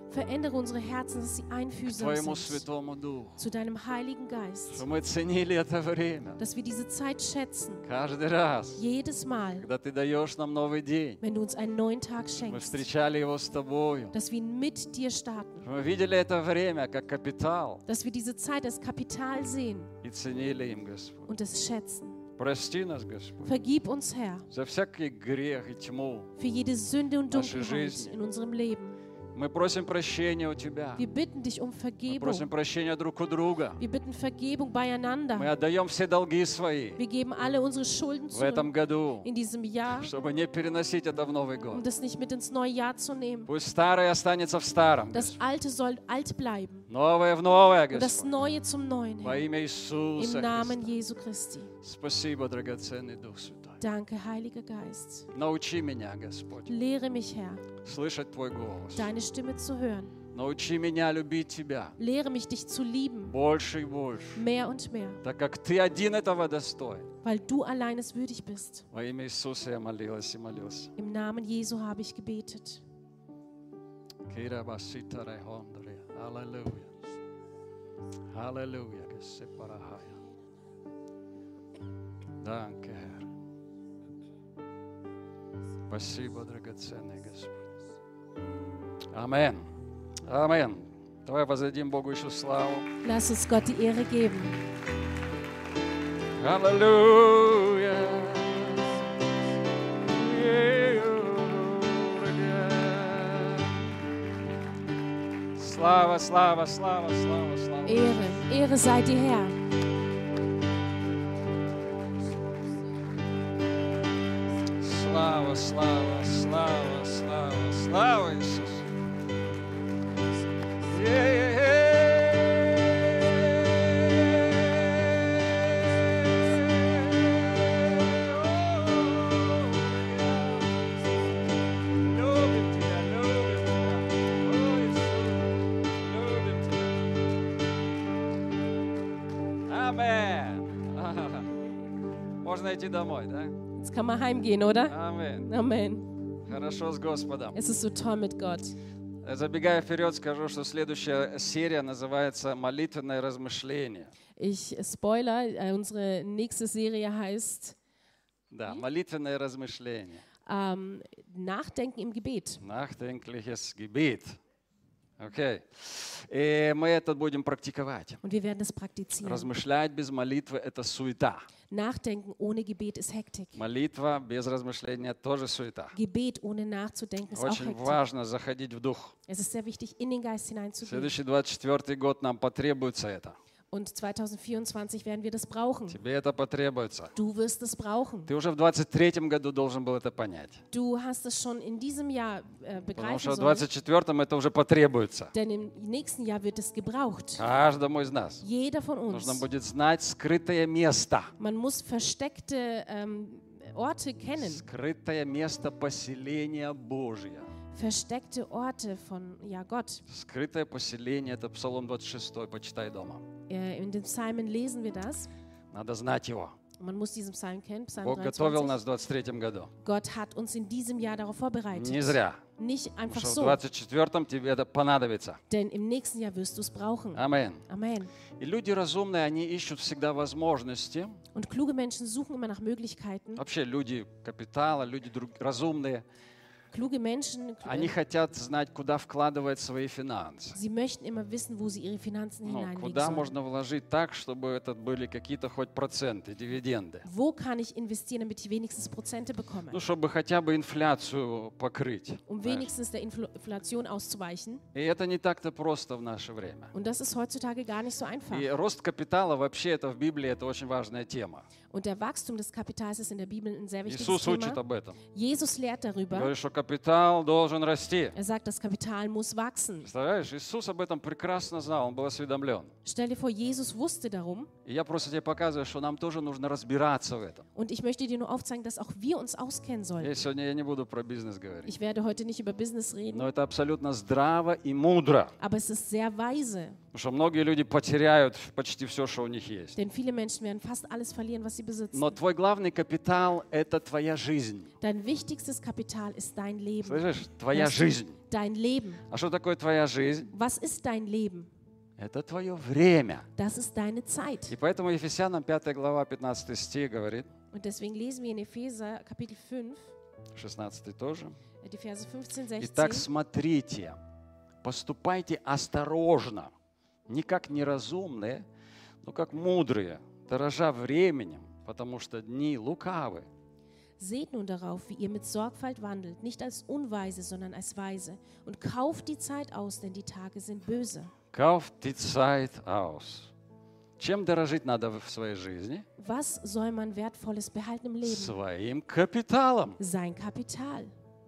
Verändere unsere Herzen, dass sie к einfühlsam Твоему sind Святому Духу. zu deinem Heiligen Geist. Чтобы мы ценили это время. Dass wir diese Zeit schätzen, Каждый раз, jedes Mal, когда Ты даешь нам новый день, wenn du uns einen neuen Tag мы schenkst, встречали его с Тобою. dass wir ihn mit dir starten, Мы видели это время как капитал dass wir diese Zeit als Kapital sehen и ценили им, Господь. und es schätzen. Прости нас, Господь, Vergib uns, Herr, за всякий грех и тьму. für jede Sünde und Нашей Dunkelheit жизни. in unserem Leben. Мы просим прощения у Тебя. Wir bitten dich um Мы просим Vergebung. прощения друг у друга. Wir bitten Vergebung Мы beieinander. отдаем все долги свои Wir geben alle unsere Schulden в этом zurück году, in diesem Jahr, чтобы не переносить это в Новый um год. das nicht mit ins neue Jahr zu nehmen. Пусть старое останется в старом, Das Alte soll alt bleiben новое в новое, und das Господь. Neue zum Neuen. Во Herr. имя Иисуса Im Namen Христа. Jesu Christi. Спасибо, драгоценный Дух Святой. Danke, Heiliger Geist. Научи меня, Господь, Lehre mich, Herr, слышать Твой голос. deine Stimme zu hören. Научи меня любить Тебя Lehre mich, dich zu lieben, больше и больше, mehr und mehr, так как Ты один этого достоин. weil du allein es würdig bist. Во имя Иисуса я молилась и молился. Im Namen Jesu habe ich gebetet. Кира басита райхондрия. Аллилуйя. Аллилуйя, Гесепарахая. Данке, Herr. Спасибо, драгоценный Господь. Амен. Амен. Давай воздадим Богу еще славу. Lass uns Gott die Ehre geben. Аллилуйя. Слава, слава, слава, слава, слава. Ehre, Ehre sei dir, Herr. Слава, слава, слава, слава, слава, Иисус. Любим Тебя, любим Тебя. О, Иисус, любим Тебя. Амен. Можно идти домой, да? Jetzt kann man heimgehen, oder? Аминь. Amen. Хорошо с Господом. Es ist so toll mit Gott. Забегая вперед, скажу, что следующая серия называется «Молитвенное размышление». Ich spoiler, äh, unsere nächste Serie heißt Да, молитвенное размышление. ähm, Nachdenken im Gebet. Nachdenkliches Gebet. Окей. И мы это будем практиковать. Und wir werden es praktizieren. Размышлять без молитвы – это суета. Nachdenken ohne Gebet ist Hektik. Молитва без размышления тоже суета. Gebet ohne nachzudenken ist auch Очень Hektik. важно заходить в дух. Es ist sehr wichtig, in den Geist hineinzugehen. Следующий двадцать четвёртый год нам потребуется это. Und zwanzig vierundzwanzig werden wir das brauchen. Тебе это потребуется. Du wirst es brauchen. Ты уже в двадцать третьем году должен был это понять. Du hast es schon in diesem Jahr äh, Потому begreifen что в sollen, двадцать четвёртом это уже потребуется. denn im nächsten Jahr wird es gebraucht. Каждому из нас. Jeder von Нужно uns. будет знать скрытое место. Man muss versteckte ähm, Orte kennen, Скрытое место поселения Божия. versteckte Orte von ja, Gott. Скрытое поселение – это Псалом двадцать шесть, почитай дома. Äh, in den Psalmen lesen wir das. Надо знать его. Man muss diesen Psalm kennen, Psalm Бог готовил dreiundzwanzig. нас в двадцать третьем году. Gott hat uns in diesem Jahr darauf vorbereitet. Не зря. Nicht einfach Потому что в so, двадцать четвёртом тебе это понадобится. denn im nächsten Jahr wirst du es brauchen. Аминь. Amen. И люди разумные, они ищут всегда возможности. Und kluge Menschen suchen immer nach Möglichkeiten. Вообще люди капитала, люди друг- разумные. Kluge Menschen, Они äh, хотят знать, куда вкладывать свои финансы. sie möchten immer wissen, wo sie ihre Finanzen Ну, hineinlegen куда sollen. можно вложить так, чтобы это были какие-то хоть проценты, дивиденды. Wo kann ich investieren, damit ich wenigstens Prozente bekomme? Ну, чтобы хотя бы инфляцию покрыть. Um знаешь. wenigstens der Infl Inflation auszuweichen. И это не так-то просто в наше время. Und das ist heutzutage gar nicht so einfach. И рост капитала вообще это в Библии это очень важная тема. Und der Wachstum des Kapitals ist in der Bibel ein sehr wichtiges Иисус учит Thema. об этом. Jesus lehrt darüber. Говорит, что капитал должен расти. Er sagt, das Kapital muss wachsen. Представляешь, Иисус об этом прекрасно знал, он был осведомлен. Stell dir vor, Jesus wusste darum. И я просто тебе показываю, что нам тоже нужно разбираться в этом. Und ich möchte dir nur aufzeigen, dass auch wir uns auskennen sollen. И сегодня я не буду про бизнес говорить. Ich werde heute nicht über Business reden, Но это абсолютно здраво и мудро. aber es ist sehr weise. Потому Потому что многие люди потеряют почти все, что у них есть. Denn viele Menschen werden fast alles verlieren, was sie besitzen. Но твой главный капитал – это твоя жизнь. Dein wichtigstes Kapital ist dein Leben. Слышишь? Твоя Weißt du, жизнь. Dein Leben. А что такое твоя жизнь? Was ist dein Leben? Это твое время. Das ist deine Zeit. И поэтому Ефесянам пятая глава, пятнадцатый стих говорит, Und deswegen lesen wir in Epheser Kapitel fünf, шестнадцатый тоже. die Verse fünfzehn, Итак, sechzehn. смотрите, поступайте осторожно, не как неразумные, но как мудрые, дорожа временем, потому что дни лукавы. Seht nun darauf, wie ihr mit Sorgfalt wandelt, nicht als Unweise, sondern als Weise. Und kauft die Zeit aus, denn die Tage sind böse. Kauft die Zeit aus. Чем дорожить надо в своей жизни? Was soll man Wertvolles behalten im Leben? Своим капиталом. Sein Kapital.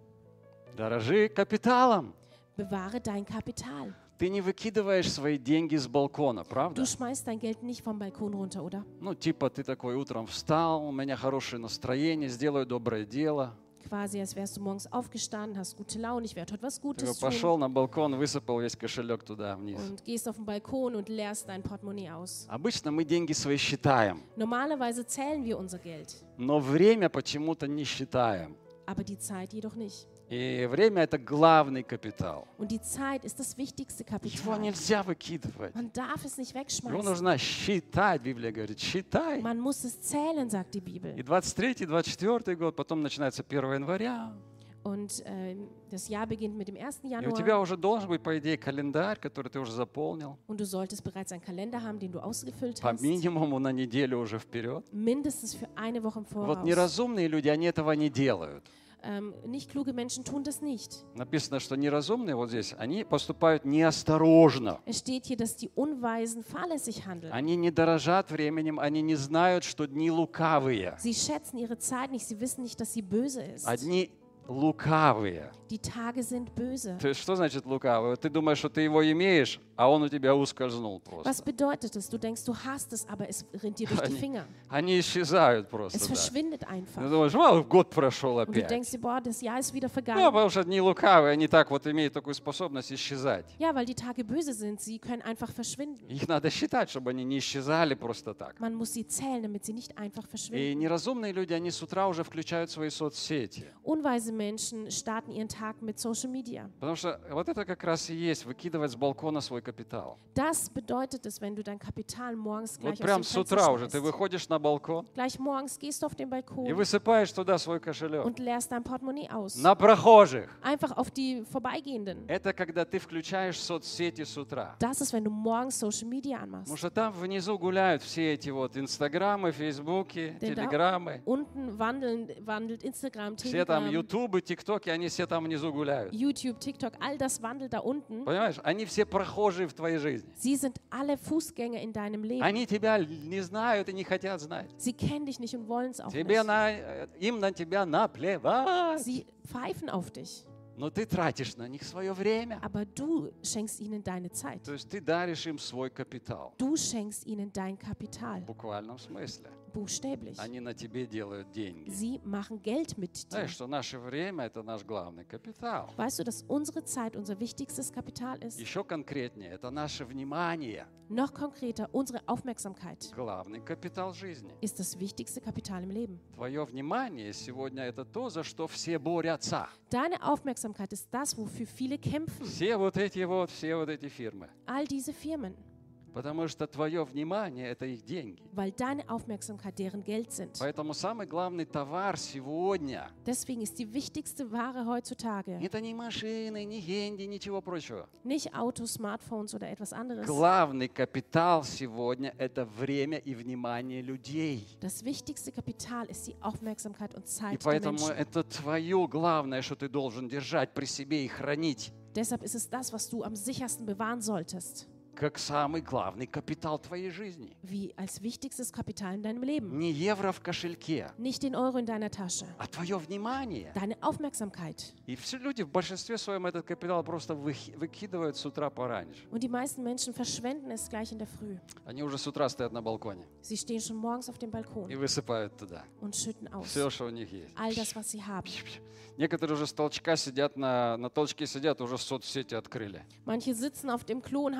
Дорожи капиталом. Bewahre dein Kapital. Ты не выкидываешь свои деньги с балкона, правда? Du schmeißt dein Geld nicht vom Balkon runter, oder? Ну, типа ты такой утром встал, у меня хорошее настроение, сделаю доброе дело. Quasi, als wärst du morgens aufgestanden, hast gute Laune, ich werde heute was Ты Gutes пошел tun. на балкон, высыпал весь кошелек туда вниз. Und gehst auf den Balkon und leerst dein Portemonnaie aus. Обычно мы деньги свои считаем, Normalerweise zählen wir unser Geld, но время почему-то не считаем. aber die Zeit jedoch nicht. И время – это главный капитал. Und die Zeit ist das wichtigste Его Kapital. нельзя выкидывать. Man darf es nicht Его wegschmeißen. нужно считать, Библия говорит, считай. Man muss es zählen, sagt die Bibel. И двадцать третий, двадцать четвёртый год, потом начинается первого января. Und äh, das Jahr beginnt mit dem ersten И у тебя Januar. уже должен быть, по идее, календарь, который ты уже заполнил. Und du solltest bereits einen Kalender haben, den du ausgefüllt По hast. минимуму на неделю уже вперед. Mindestens für eine Woche im Вот Voraus. неразумные люди, они этого не делают. Ähm, nicht kluge Menschen tun das nicht. Написано, что неразумные вот здесь, они поступают неосторожно. Es steht hier, dass die Unweisen fahrlässig handeln. Они не дорожат временем, они не знают, что дни лукавые. Sie schätzen ihre Zeit nicht, sie wissen nicht, dass sie böse ist. Одни лукавые. Die Tage sind böse. То есть что значит лукавые? Ты думаешь, что ты его имеешь, а он у тебя ускользнул Was просто. bedeutet es? Du denkst, du hast es, aber es rinnt dir durch die Они, Finger. они исчезают Es просто. Да. verschwindet Ты einfach. думаешь, вау, год прошел Und du опять. denkst dir, boah, das Jahr ist wieder Ну, vergangen. потому что дни лукавые, они так вот имеют такую способность исчезать. Ja, weil die Tage böse sind, sie können einfach verschwinden. Их надо считать, чтобы они не исчезали просто так. Man muss sie zählen, damit sie nicht einfach И verschwinden. неразумные люди, они с утра уже включают свои соцсети. Unweise Menschen starten ihren Tag mit Social Media. Потому что вот это как раз и есть выкидывать с балкона свой капитал. Das bedeutet es, wenn du dein Kapital morgens Вот gleich прям aus с dem Fenster утра уже ты schmeißt. выходишь на балкон Gleich morgens gehst du auf den и Balkon высыпаешь туда свой кошелек. und leerst dein Portemonnaie aus. На прохожих. Einfach auf die Vorbeigehenden. Это когда ты включаешь соцсети с утра. Das ist, wenn du morgens Social Media Потому anmachst. что там внизу гуляют все эти вот инстаграмы, фейсбуки, Denn da телеграммы. unten wandeln, wandelt Instagram, Все там Telegram, ютубы, тиктоки, они все там внизу гуляют. YouTube, TikTok, all das wandelt da unten. Понимаешь? Они все прохожие в твоей жизни. Sie sind alle Fußgänger in deinem Leben. Они тебя не знают и не хотят знать. Sie kennen dich nicht und wollen es auch Тебе nicht. на, им на тебя наплевать. Sie pfeifen auf dich, Но ты тратишь на них свое время. aber du schenkst ihnen deine Zeit. То есть ты даришь им свой капитал. Du schenkst ihnen dein Kapital, В буквальном смысле. buchstäblich. Они на тебе делают деньги. Sie machen Geld mit dir. Знаешь, что наше время – это наш главный капитал. Weißt du, dass unsere Zeit unser wichtigstes Kapital ist? Еще конкретнее, это наше внимание. Noch konkreter, unsere Aufmerksamkeit Главный капитал жизни. ist das wichtigste Kapital im Leben. Твое внимание сегодня – это то, за что все борются. Deine Aufmerksamkeit ist das, wofür viele kämpfen. Все вот эти вот, все вот эти фирмы. All diese Firmen, Потому что твое внимание – это их деньги. weil deine Aufmerksamkeit deren Geld sind. Поэтому самый главный товар сегодня Deswegen ist die wichtigste Ware heutzutage – это не машины, не деньги, ничего прочего. nicht Autos, Smartphones oder etwas anderes. Главный капитал сегодня – это время и внимание людей. Das wichtigste Kapital ist die Aufmerksamkeit und И Zeit der поэтому Menschen. это твое главное, что ты должен держать при себе и хранить, Deshalb ist es das, was du am sichersten bewahren solltest, как самый главный капитал твоей жизни. wie als wichtigstes Kapital in deinem Leben. Не евро в кошельке, Nicht den Euro in deiner Tasche, а твое внимание. deine Aufmerksamkeit. И все люди в большинстве своем этот капитал просто вы- выкидывают с утра пораньше. Und die meisten Menschen verschwenden es gleich in der Früh. Они уже с утра стоят на балконе Sie stehen schon morgens auf dem и Balkon высыпают туда und schütten aus все, что у них есть. all das, was sie haben. Некоторые уже с толчка сидят, на, на толчке сидят, уже соцсети открыли. Manche sitzen auf dem Klo und haben ihre Social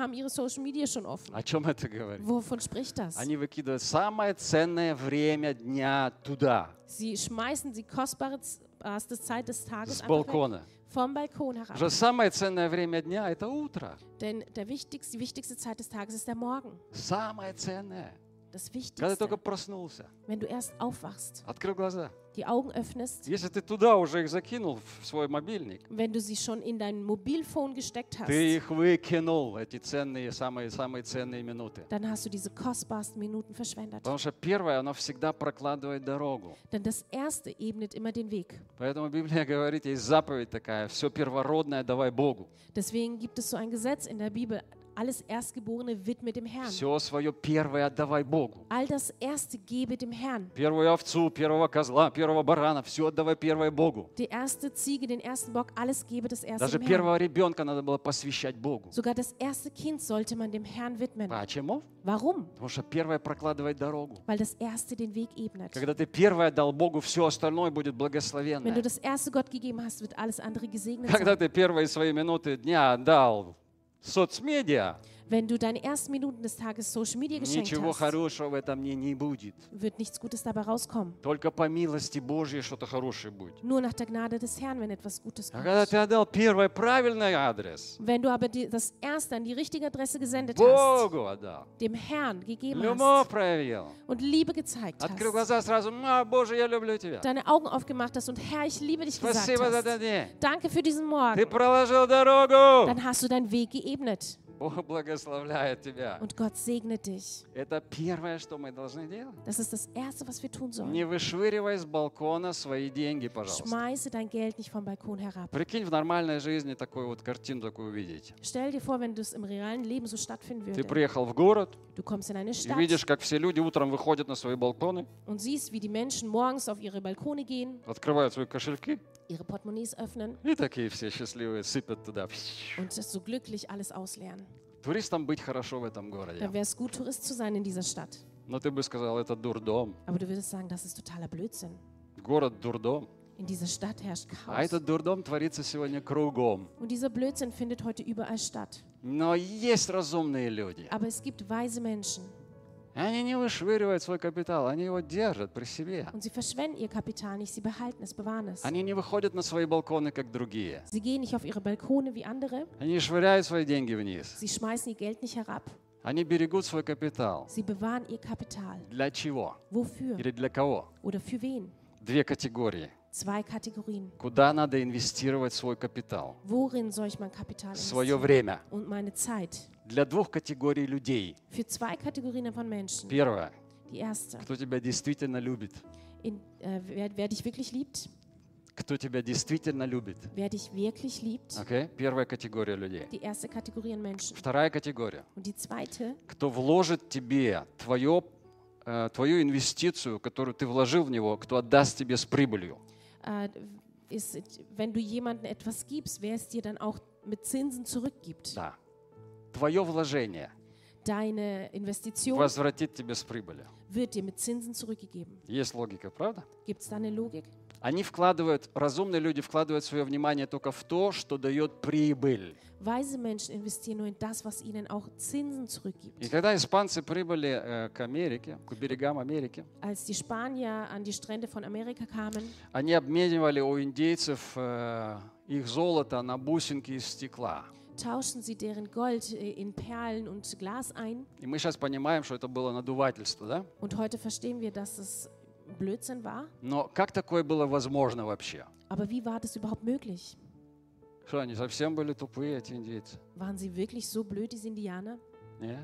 Social Media schon offen. О чем это говорит? Wovon spricht das? Они выкидывают самое ценное время дня туда, Sie schmeißen die kostbarste Zeit des Tages с einfach weg, балкона. vom Balkon herab. Уже самое ценное время дня – это утро. Denn der wichtigste, die wichtigste Zeit des Tages ist der Morgen. Самое ценное. Das Когда ты Wichtigste, только проснулся, wenn du erst aufwachst, открыл глаза. die Augen öffnest, Если ты туда уже их закинул в свой мобильник, wenn du sie schon in dein Mobilphone gesteckt ты hast, их выкинул, эти ценные, самые, самые ценные минуты. dann hast du diese kostbarsten Minuten verschwendet. Потому что первое, оно всегда прокладывает дорогу. Denn das Erste ebnet immer den Weg. Поэтому Библия говорит, есть заповедь такая, все первородное давай Богу. Deswegen gibt es so ein Gesetz in der Bibel, alles Erstgeborene widme dem Herrn. Все свое первое отдавай Богу. All das Erste gebe dem Herrn. Первую овцу, первого козла, первого барана, все отдавай первое Богу. Die erste Ziege, den ersten Bock, alles gebe das Erste Даже dem Herrn. первого ребенка надо было посвящать Богу. Sogar das erste Kind sollte man dem Herrn widmen. Почему? Warum? Потому что первое прокладывает дорогу. Weil das Erste den Weg ebnet. Когда ты первое отдал Богу, все остальное будет Wenn du благословенно. das Erste Gott gegeben hast, wird alles andere gesegnet Когда sein. ты первые свои минуты дня отдал соцмедиа, Wenn du deine ersten Minuten des Tages Social Media geschenkt ничего hast, хорошего в этом не, не будет. wird nichts Gutes dabei rauskommen. Только по милости Божьей что-то хорошее будет. Nur nach der Gnade des Herrn, wenn etwas Gutes А когда kommt. ты отдал первый правильный адрес, Wenn du aber die, das Erste an die richtige Adresse gesendet hast, Богу отдал, dem Herrn gegeben любовь hast проявил, und Liebe gezeigt открыл hast, глаза сразу, а, Боже, я люблю тебя. deine Augen aufgemacht hast und Herr, ich liebe dich gesagt Спасибо за hast, этот день. danke für diesen Ты Morgen, проложил дорогу. dann hast du deinen Weg geebnet Бог благословляет тебя. und Gott segnet dich. Это первое, что мы должны делать. Das ist das Erste, was wir tun sollen. Не вышвыривай с балкона свои деньги, пожалуйста. Schmeiße dein Geld nicht vom Balkon herab. Прикинь, в нормальной жизни такую вот картину такую увидеть. Stell dir vor, wenn das im realen Leben so stattfinden Ты würde. приехал в город Du kommst in eine и Stadt видишь, как все люди утром выходят на свои балконы, und siehst, wie die Menschen morgens auf ihre Balkone gehen, открывают свои кошельки ihre Portemonnaies öffnen и такие все счастливые сыпят туда. und so glücklich alles ausleeren. Туристам быть хорошо в этом городе. Dann wäre es gut, Tourist zu sein in dieser Stadt. Но ты бы сказал, это дурдом. Aber du würdest sagen, das ist totaler Blödsinn. Город дурдом. In dieser Stadt herrscht А Chaos. этот дурдом творится сегодня кругом. Und dieser Blödsinn findet heute überall statt. Но есть разумные люди. Aber es gibt weise Menschen Они не вышвыривают свой капитал, они его держат при себе. und sie verschwenden ihr Kapital nicht, sie behalten es, bewahren es. Они не выходят на свои балконы, как другие. Sie gehen nicht auf ihre Balkone wie andere, Они не швыряют свои деньги вниз. sie schmeißen ihr Geld nicht herab, Они берегут свой капитал. sie bewahren ihr Kapital. Для чего? Wofür Или для кого? oder für wen? Две категории. Zwei Kategorien. Куда надо инвестировать свой капитал? Worin soll ich mein Kapital Свое investieren? время. Und meine Zeit. Для двух категорий людей. Für zwei Kategorien von Menschen. Первое. Die erste, Кто тебя действительно любит? in, äh, wer, wer dich wirklich liebt, Кто тебя действительно любит? wer dich wirklich liebt, Окей? Первая категория людей. die erste Kategorie an Menschen. Вторая категория. Und die zweite, Кто вложит тебе твое, э, твою инвестицию, которую ты вложил в него, кто отдаст тебе с прибылью. äh, ist, wenn du jemandem etwas gibst, wer es dir dann auch mit Zinsen zurückgibt. Да. Твое вложение Deine Investition возвратит тебе с прибылью. wird dir mit Zinsen zurückgegeben. Есть логика, правда? Gibt es da eine Logik? Они вкладывают, разумные люди вкладывают свое внимание только в то, что дает прибыль. Weise Menschen investieren nur in das, was ihnen auch Zinsen И zurückgibt. когда испанцы прибыли э, к Америке, к берегам Америки, Als die Spanier an die Strände von Amerika kamen, они обменивали у индейцев э, их золото на бусинки из стекла. tauschten sie deren Gold äh, in Perlen und Glas ein. И мы сейчас понимаем, что это было надувательство, да? Und heute verstehen wir, dass es Blödsinn war. Но как такое было возможно вообще? Aber wie war das überhaupt möglich? Что, они совсем были тупые, эти индейцы? Waren sie wirklich so blöd, diese Indianer? Нет?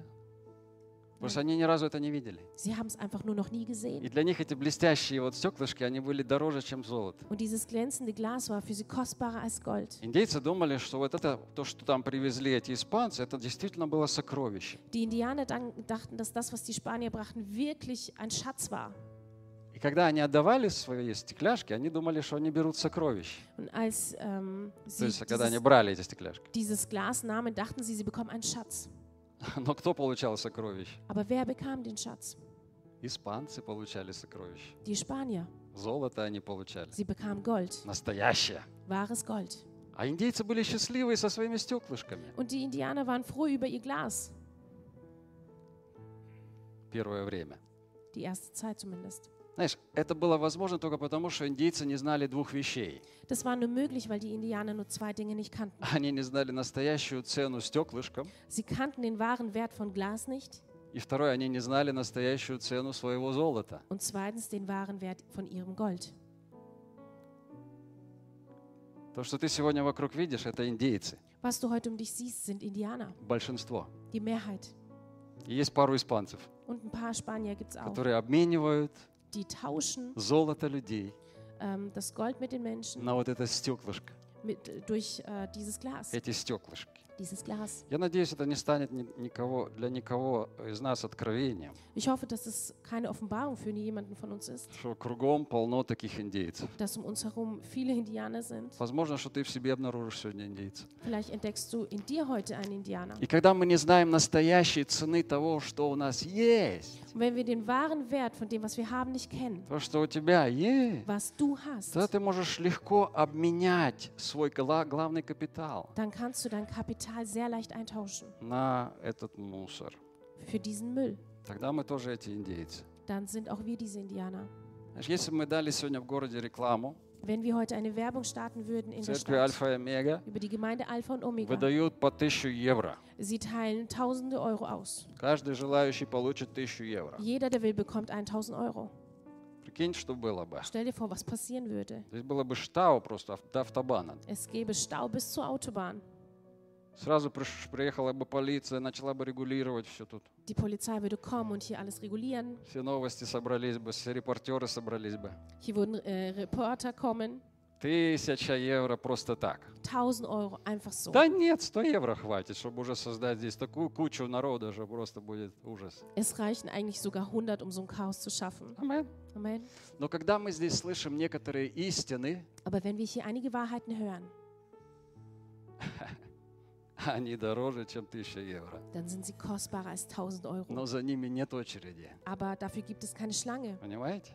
Потому что они ни разу это не видели. Sie haben es einfach nur noch nie И gesehen. для них эти блестящие вот стеклышки, они были дороже, чем золото. Und dieses glänzende Glas war für sie kostbarer als Gold. Индейцы думали, что вот это, то, что там привезли эти испанцы, это действительно было сокровище. Die Indianer dann dachten, dass das, was die Spanier brachten, wirklich ein Schatz war. И когда они отдавали свои стекляшки, они думали, что они берут сокровища. Und als ähm, То sie есть, когда они dieses, брали эти стекляшки. dieses Glas nahmen, dachten sie, sie bekommen einen Schatz. Но кто получал сокровища? Aber wer bekam den Schatz? Испанцы получали сокровища. Die Spanier. Золото они получали. Sie bekamen Gold, Настоящее. wahres Gold. А индейцы были счастливы со своими стеклышками. Und die Indianer waren froh über ihr Glas. первое время. Die erste Zeit zumindest. Знаешь, это было возможно только потому, что индейцы не знали двух вещей. Das war nur möglich, weil die Indianer nur zwei Dinge nicht kannten. Они не знали настоящую цену стеклышкам. Sie kannten den wahren Wert von Glas nicht. И второе, они не знали настоящую цену своего золота. Und zweitens den wahren Wert von ihrem Gold. То, что ты сегодня вокруг видишь, это индейцы. Was du heute um dich siehst, sind Indianer. Большинство. Die Mehrheit. И есть пару испанцев, Und ein paar Spanier gibt es auch. которые обменивают Die tauschen золото людей ähm, das Gold mit den Menschen на вот это стеклышко, mit, durch äh, dieses Glas. эти стеклышки. Dieses Glas. Я надеюсь, это не станет ни- никого, для никого из нас откровением, Ich hoffe, dass es keine Offenbarung für jemanden von uns ist, что кругом полно таких индейцев. dass um uns herum viele Indianer sind. Возможно, что ты в себе обнаружишь сегодня индейца. Vielleicht entdeckst du in dir heute einen Indianer. И когда мы не знаем настоящей цены того, что у нас есть, Und wenn wir den wahren Wert von dem, was wir haben, nicht kennen, то, что у тебя есть, was du hast, тогда ты можешь легко обменять свой гла- главный капитал dann kannst du dein Kapital sehr leicht eintauschen на этот мусор. für diesen Müll. Тогда мы тоже эти индейцы. Dann sind auch wir diese Indianer. Знаешь, если бы мы дали сегодня в городе рекламу, Wenn wir heute eine Werbung starten würden in der церкви Stadt Альфа и Омега über die Gemeinde Alpha und Omega, выдают по тысячу евро. sie teilen tausende Euro aus. Каждый желающий получит тысячу евро. Jeder, der will, bekommt tausend Euro. Прикинь, что было бы. Stell dir vor, was passieren würde. Здесь было бы штау просто ав- до автобана. Es gäbe Stau bis zur Autobahn. Сразу приш- приехала бы полиция, начала бы регулировать все тут. Die Polizei würde kommen und hier alles regulieren. Все новости собрались бы, все репортеры собрались бы. Hier würden äh, Reporter kommen. Тысяча евро просто так. tausend Euro, einfach so. Да нет, сто евро хватит, чтобы уже создать здесь такую кучу народа, что просто будет ужас. Es reichen eigentlich sogar hundert, um so ein Chaos zu schaffen. Амен. Amen. Но когда мы здесь слышим некоторые истины, Aber wenn wir hier einige Wahrheiten hören, они дороже, чем тысяча евро. dann sind sie kostbarer als tausend Euro. Но за ними нет очереди. Aber dafür gibt es keine Schlange. Понимаете?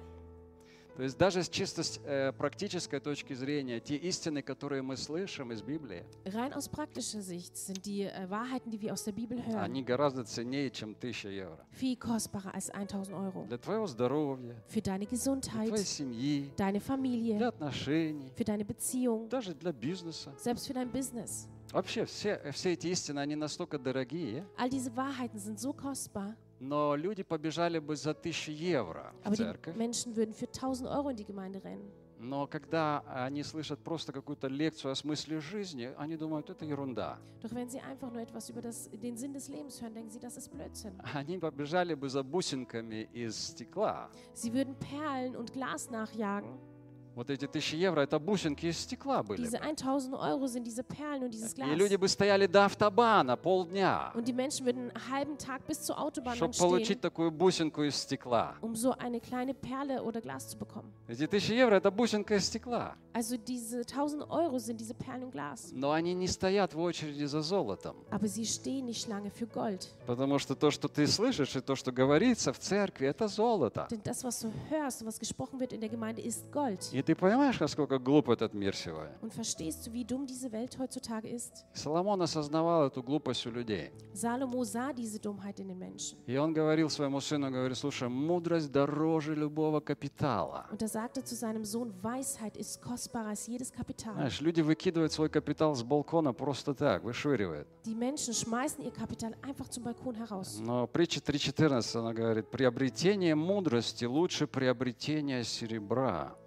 То есть даже с чисто с, э, практической точки зрения, те истины, которые мы слышим из Библии, Rein aus praktischer Sicht sind die äh, Wahrheiten, die wir aus der Bibel hören, они гораздо ценнее, чем тысяча евро. viel kostbarer als tausend Euro. Для твоего здоровья, Für deine для твоей Gesundheit, семьи, deine для Familie, отношений, für deine Beziehung, даже для бизнеса. selbst für dein Business. Вообще все, все эти истины, они настолько дорогие, All diese Wahrheiten sind so kostbar, но люди побежали бы за тысячу евро в aber die церковь. Menschen würden für tausend Euro in die Gemeinde rennen. Но когда они слышат просто какую-то лекцию о смысле жизни, они думают, это ерунда. Doch wenn sie einfach nur etwas über das, den Sinn des Lebens hören, denken sie, das ist Blödsinn. Они побежали бы за бусинками из стекла. Sie würden Perlen und Glas nachjagen. Вот эти тысячи евро, это бусинки из стекла были Diese бы. tausend Euro sind diese Perlen und dieses И Glas. люди бы стояли до автобана полдня, Und die Menschen würden einen halben Tag bis zur Autobahn чтобы lang получить stehen, такую бусинку из стекла. um so eine kleine Perle oder Glas zu bekommen. Эти тысячи евро, это бусинка из стекла. Also diese tausend Euro sind diese Perlen und Glas. Но они не стоят в очереди за золотом. Aber sie stehen nicht Schlange für Gold. Потому что то, что ты слышишь, и то, что говорится в церкви, это золото. Denn das, was du hörst und was gesprochen wird in der Gemeinde, ist Gold. И ты понимаешь, насколько глуп этот мир сегодня? Und verstehst du, wie dumm diese Welt heutzutage ist? Соломон осознавал эту глупость у людей. Salomo sah diese Dummheit in den Menschen. И он говорил своему сыну, говорит, слушай, мудрость дороже любого капитала. Und er sagte zu seinem Sohn, Weisheit ist kostbarer als jedes Kapital. Знаешь, люди выкидывают свой капитал с балкона просто так, вышвыривают. Die Menschen schmeißen ihr Kapital einfach zum Balkon heraus. Но притча три четырнадцать, она говорит, приобретение мудрости лучше приобретения серебра.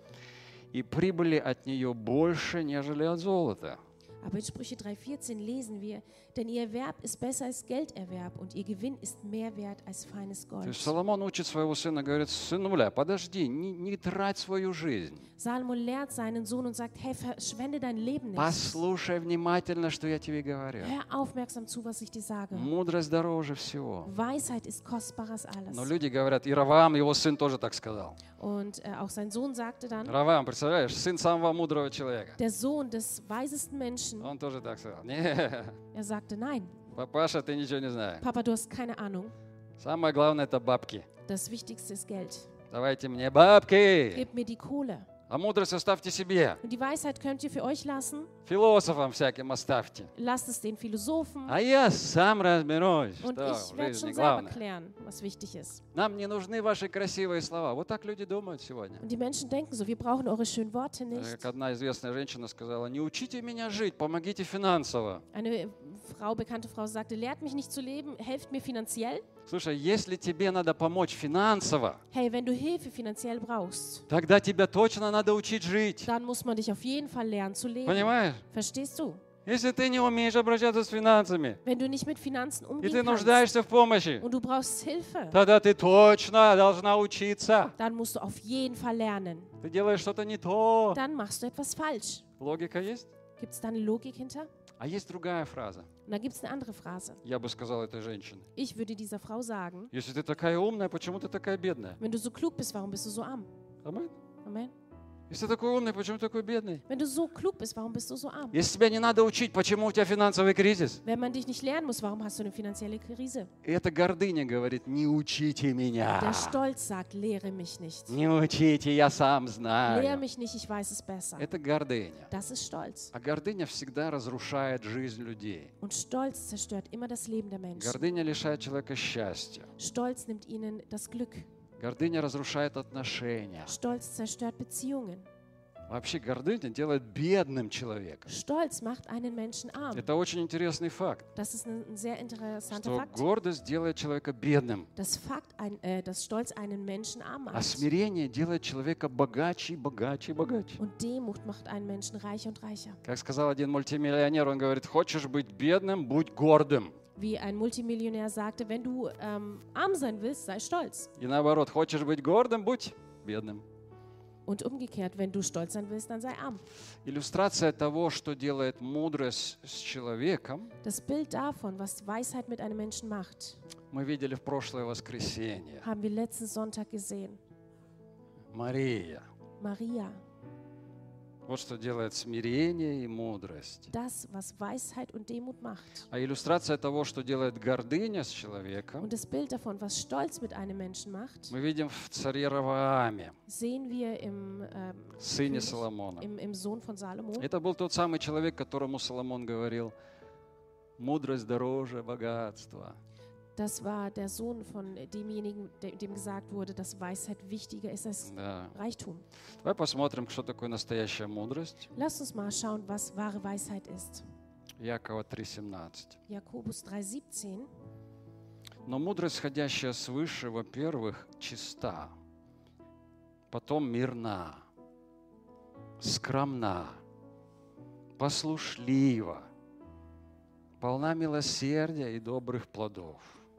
И прибыли от нее больше, нежели от золота. Aber in Sprüche drei vierzehn lesen wir, denn ihr Erwerb ist besser als Gelderwerb und ihr Gewinn ist mehr wert als feines То Gold. есть Соломон учит своего сына, говорит, сынуля, подожди, не, не трать свою жизнь. Salomo lehrt seinen Sohn und sagt, hey, verschwende dein Leben nicht. Послушай внимательно, что я тебе говорю. Hör aufmerksam zu, was ich dir sage. Мудрость дороже всего. Weisheit ist kostbarer als alles. Но люди говорят, и Раваам, его сын, тоже так сказал. Und äh, auch sein Sohn sagte dann, Раваам, представляешь, сын самого мудрого человека. der Sohn des weisesten Menschen, Он тоже так сказал. Не, er sagte, nein, папаша, ты ничего не знаешь. Papa, du hast keine Ahnung. Самое главное – это бабки. Das Wichtigste ist Geld. Давайте мне бабки. Gib mir die Kohle. А мудрость оставьте себе. Und die Weisheit könnt ihr für euch lassen. Философам всяким оставьте. Lasst es den Philosophen. А я сам разберусь, Und что ich в werde жизни schon selber главное. klären, was wichtig ist. Нам не нужны ваши красивые слова. Вот так люди думают сегодня. Und die Menschen denken so, wir brauchen eure schönen Worte nicht. Как одна известная женщина сказала, не учите меня жить, помогите финансово. Eine Frau, bekannte Frau sagte, lehrt mich nicht zu leben, helft mir finanziell. Слушай, если тебе надо помочь финансово, Hey, wenn du Hilfe finanziell brauchst, тогда тебя точно надо учить жить. dann muss man dich auf jeden Fall lernen zu leben. Понимаешь? Verstehst du? Если ты не умеешь обращаться с финансами, Wenn du nicht mit Finanzen и umgehen ты kannst нуждаешься в помощи, und du brauchst Hilfe, тогда ты точно должна учиться. dann musst du auf jeden Fall lernen. Ты делаешь что-то не то. Dann machst du etwas falsch. Логика есть? Gibt es da eine Logik hinter? А есть другая фраза. Und da gibt es eine andere Phrase. Я бы сказал этой женщине. Ich würde dieser Frau sagen, Если ты такая умная, почему ты такая бедная? wenn du so klug bist, warum bist du so arm? Amen. Amen. Если ты такой умный, почему ты такой бедный? Wenn du so klug bist, warum bist du so arm? Если тебя не надо учить, почему у тебя финансовый кризис? Wenn man dich nicht lernen muss, warum hast du eine finanzielle Krise? И эта гордыня говорит, не учите меня. Der Stolz sagt, lehre mich nicht. Не учите, я сам Lehre знаю. mich nicht, ich weiß es besser. Это гордыня. Das ist Stolz. А гордыня всегда разрушает жизнь людей. Und Stolz zerstört immer das Leben der Menschen. Гордыня лишает человека счастья. Stolz nimmt ihnen das Glück. Гордыня разрушает отношения. Stolz zerstört Beziehungen. Вообще гордыня делает бедным человека. Stolz macht einen Menschen arm. Это очень интересный факт, Das ist ein ein sehr interessanter что Fakt. гордость делает человека бедным, Das Fakt, ein, äh, dass Stolz einen Menschen arm а macht. смирение делает человека богаче, и богаче, и богаче. Und Demut macht einen Menschen reicher und reicher. Как сказал один мультимиллионер, он говорит, хочешь быть бедным, будь гордым. Wie ein Multimillionär sagte, wenn du ähm, arm sein willst, sei stolz. И наоборот, хочешь быть гордым, будь бедным. Und umgekehrt, wenn du stolz sein willst, dann sei arm. Иллюстрация того, что делает мудрость с человеком, Das Bild davon, was Weisheit mit einem Menschen macht, мы видели в прошлое воскресенье. haben wir letzten Sonntag gesehen. Мария. Maria, Вот что делает смирение и мудрость. das, was Weisheit und Demut macht. А иллюстрация того, что делает гордыня с человеком, Und das Bild davon, was Stolz mit einem Menschen macht, мы видим в царе Равааме, sehen wir im, ähm, сыне König, Соломона. im, im Sohn von Salomo. Это был тот самый человек, которому Соломон говорил, мудрость дороже богатства. Das war der Sohn von demjenigen, de- dem gesagt wurde, dass Weisheit wichtiger ist als Да. Reichtum. Давай посмотрим, что такое настоящая мудрость. Lasst uns mal schauen, was wahre Weisheit ist. Якова три семнадцать. Jakobus drei siebzehn. Но мудрость, исходящая свыше, во-первых, чиста, потом мирна, скромна, послушлива, полна милосердия и добрых плодов.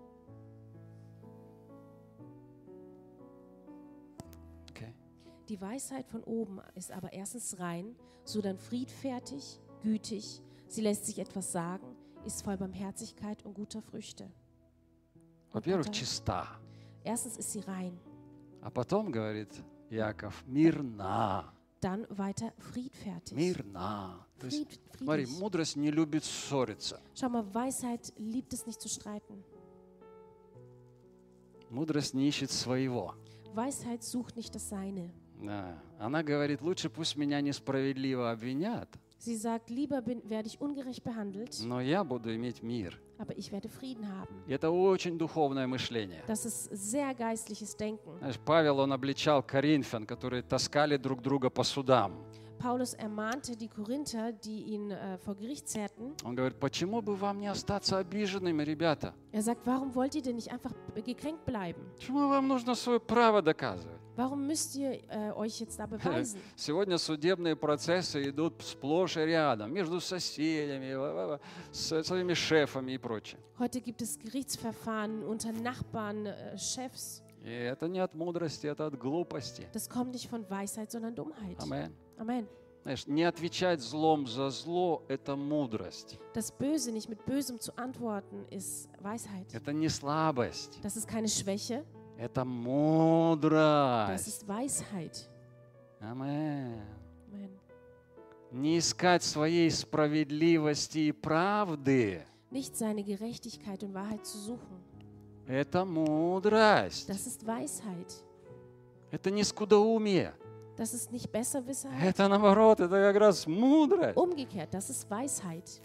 Okay. Die Weisheit von oben ist aber erstens rein, sodann friedfertig, gütig, sie lässt sich etwas sagen, ist voll Barmherzigkeit und guter Früchte. Und Во-первых, weiter- чиста, Erstens ist sie rein, а потом, говорит Яков, мирна, dann weiter friedfertig. мирна. То есть, Fried, смотри, friedlich. мудрость не любит ссориться. Schau mal, Weisheit liebt es nicht zu streiten. Мудрость не ищет своего. Weisheit sucht nicht das Seine. Да. Она говорит, лучше пусть меня несправедливо обвинят, Sie sagt, lieber bin, werde ich ungerecht behandelt, но я буду иметь мир. aber ich werde Frieden haben. И это очень духовное мышление. Das ist sehr geistliches Denken. Знаешь, Павел, он обличал коринфян, которые таскали друг друга по судам. Paulus ermahnte die Korinther, die ihn äh, vor Gericht zerrten. Он говорит, почему бы вам не остаться обиженными, ребята? Er sagt, warum wollt ihr denn nicht einfach gekränkt bleiben? Почему вам нужно свое право доказывать? Warum müsst ihr äh, euch jetzt da beweisen? Сегодня судебные процессы идут сплошь и рядом, между соседями, с своими шефами и прочее. Heute gibt es Gerichtsverfahren unter Nachbarn, äh, Chefs. И это не от мудрости, это от глупости. Das kommt nicht von Weisheit, sondern Dummheit. Amen. Amen. Знаешь, не отвечать злом за зло – это мудрость. Das Böse nicht mit Bösem zu antworten, ist Weisheit. Это не слабость, Das ist keine Schwäche, это das мудрость. ist Weisheit. Amen. Amen. Не искать своей справедливости и правды – Nicht seine Gerechtigkeit und Wahrheit zu suchen, это мудрость. das ist Weisheit. Это не скудоумие. Das ist nicht Besserwisserheit. Это наоборот, это как раз мудрость. Umgekehrt, das ist Weisheit.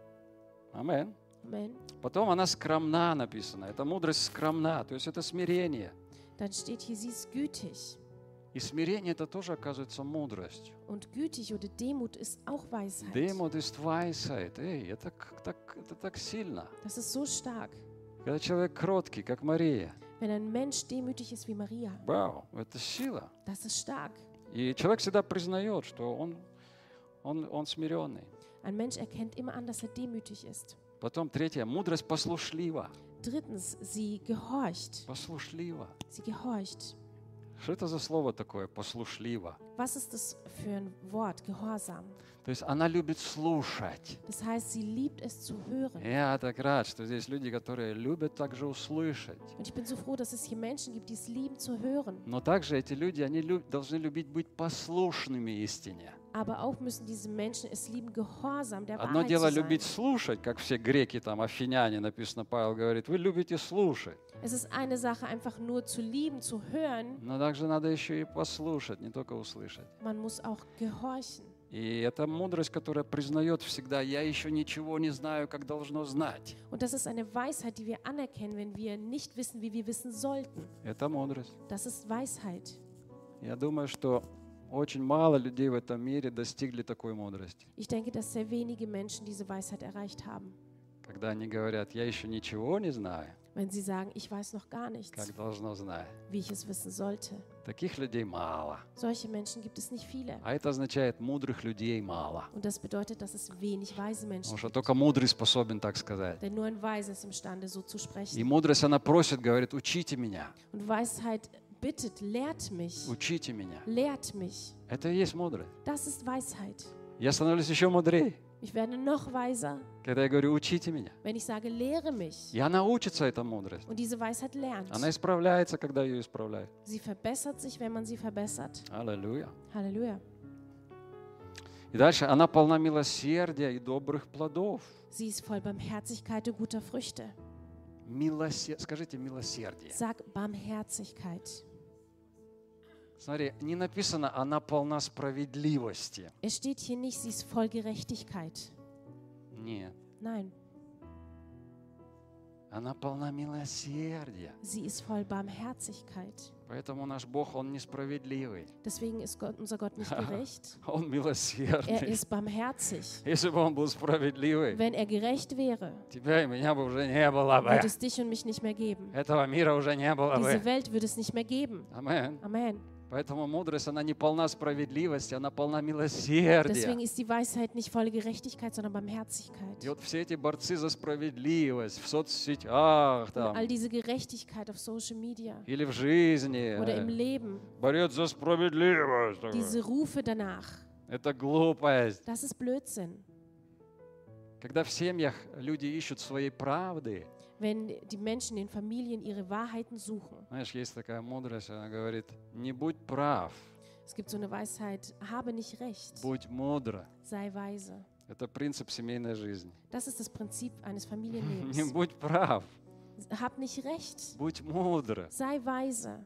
Амин. Amen. Потом она скромна написана. Это мудрость скромна, то есть это смирение. Dann steht hier, sie ist gütig. И смирение это тоже оказывается мудростью. Und gütig oder Demut ist auch Weisheit. Демот ist Weisheit. Эй, это к- так, это так сильно. Das ist so stark. Когда человек кроткий, как Мария. Wenn ein Mensch demütig ist wie Maria, Вау, это сила. das ist stark. И человек всегда признает, что он, он, он смиренный. Ein Mensch erkennt immer an, dass er demütig ist. Потом третье, мудрость послушлива. Drittens, sie gehorcht. Послушлива. Sie gehorcht. Что это за слово такое, послушлива? Was ist das für ein Wort? Gehorsam. То есть она любит слушать. Das heißt, sie liebt es zu hören. Я так рад, что здесь люди, которые любят также услышать. Und ich bin so froh, dass es hier Menschen gibt, die es lieben zu hören. Но также эти люди, они люб- должны любить быть послушными истине. Aber auch müssen diese Menschen es lieben, gehorsam der Одно Wahrheit дело zu sein. любить слушать, как все греки, там, афиняне, написано, Павел говорит, вы любите слушать. Es ist eine Sache, einfach nur zu lieben, zu hören. Но также надо еще и послушать, не только услышать. Man muss auch gehorchen. И это мудрость, которая признает всегда, я еще ничего не знаю, как должно знать. Und das ist eine Weisheit, die wir anerkennen, wenn wir nicht wissen, wie wir wissen sollten. Это мудрость. Das ist Weisheit. Я думаю, что очень мало людей в этом мире достигли такой мудрости. Ich denke, dass sehr wenige Menschen diese Weisheit erreicht haben. Когда они говорят, я еще ничего не знаю, Wenn sie sagen, ich weiß noch gar nichts, как должно знать. wie ich es wissen sollte. Таких людей мало. Solche Menschen gibt es nicht viele. А это означает, мудрых людей мало. Und das bedeutet, dass es wenig weise Menschen Потому что gibt. только мудрый способен так сказать. Denn nur ein Weise ist imstande, so zu И sprechen. мудрость, она просит, говорит, учите меня, Und Weisheit bittet, lehrt mich, учите меня. lehrt mich. Это и есть мудрость. Das ist Weisheit. Я становлюсь еще мудрее, Ich werde noch weiser, когда я говорю, учите меня. wenn ich sage, lehre mich. И она учится, эта мудрость. Und diese Weisheit lernt. Она исправляется, когда ее исправляют. Sie verbessert sich, wenn man sie verbessert. Аллилуйя. Halleluja. И дальше, она полна милосердия и добрых плодов. Sie ist voll Barmherzigkeit und guter Früchte. Милосер... Скажите, милосердие. Sag Barmherzigkeit. Смотри, не написано, она полна справедливости. Es steht hier nicht, sie ist voll Gerechtigkeit. Нет. Nein, Она полна милосердия. sie ist voll Barmherzigkeit. Поэтому наш Бог, Он несправедливый. Deswegen ist Gott, unser Gott nicht gerecht. Он Er милосердный. ist barmherzig. Если бы Он был справедливый, Wenn er gerecht wäre, тебя и меня бы уже не было бы. würde es dich und mich nicht mehr geben. Этого мира уже не было Diese бы. Welt würde es nicht mehr geben. Амен. Amen. Поэтому мудрость, она не полна справедливости, она полна милосердия. Deswegen ist die Weisheit nicht voll Gerechtigkeit, sondern Barmherzigkeit. И вот все эти борцы за справедливость в соцсетях Und там, all diese Gerechtigkeit auf Social Media или в жизни, oder im э, Leben, борец за справедливость. diese Rufe danach, Это глупость. das ist Blödsinn. Когда в семьях люди ищут своей правды, Wenn die Menschen in den Familien ihre Wahrheiten suchen. знаешь, есть такая мудрость, она говорит, не будь прав, Es gibt so eine Weisheit, habe nicht recht, будь мудр. sei weise. Это принцип семейной жизни. Das ist das Prinzip eines Не Familienlebens. будь прав, Hab nicht recht, будь мудр. sei weise.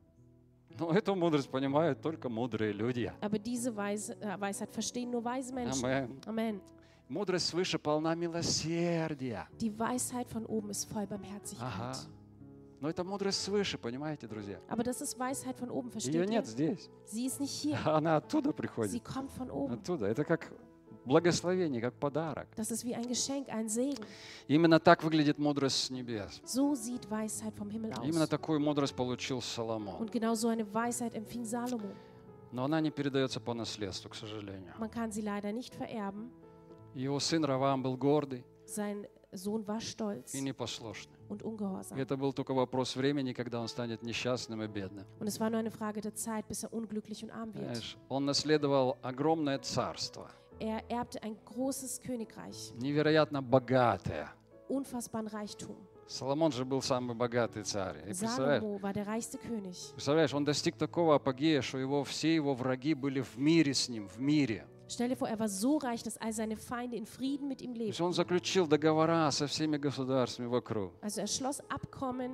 Но эту мудрость понимают только мудрые люди. Aber diese Weise, äh, Weisheit verstehen nur weise Menschen. Amen. Amen. Мудрость свыше полна милосердия. Die Weisheit von oben ist voll Ага. Barmherzigkeit. Но это мудрость свыше, понимаете, друзья? Aber das ist Weisheit von oben, Ее versteht ihr? нет здесь. Sie ist nicht hier, Она оттуда sie приходит. kommt von oben. Оттуда. Это как благословение, как подарок. Das ist wie ein Geschenk, ein Segen. Именно так выглядит мудрость с небес. So sieht Weisheit vom Himmel Именно aus. такую мудрость получил Соломон. Und genau so eine Weisheit empfing Salomo. Но она не передается по наследству, к сожалению. Man kann sie leider nicht vererben. Его сын Раваам был гордый Sein Sohn war stolz и непослушный. und ungehorsam. Это был только вопрос времени, когда он станет несчастным и бедным. Und es war nur eine Frage der Zeit, bis er unglücklich und arm wird. Знаешь, он наследовал огромное царство, Er erbte ein großes Königreich, невероятно богатое. unfassbaren Reichtum. Соломон же был самый богатый царь. И представляешь, Salomo war der reichste König. представляешь, он достиг такого апогея, что его, все его враги были в мире с ним, в мире. Stell dir vor, er war so reich, dass all seine Feinde in Frieden mit ihm То есть lebten. он заключил договора со всеми государствами вокруг. Also er schloss Abkommen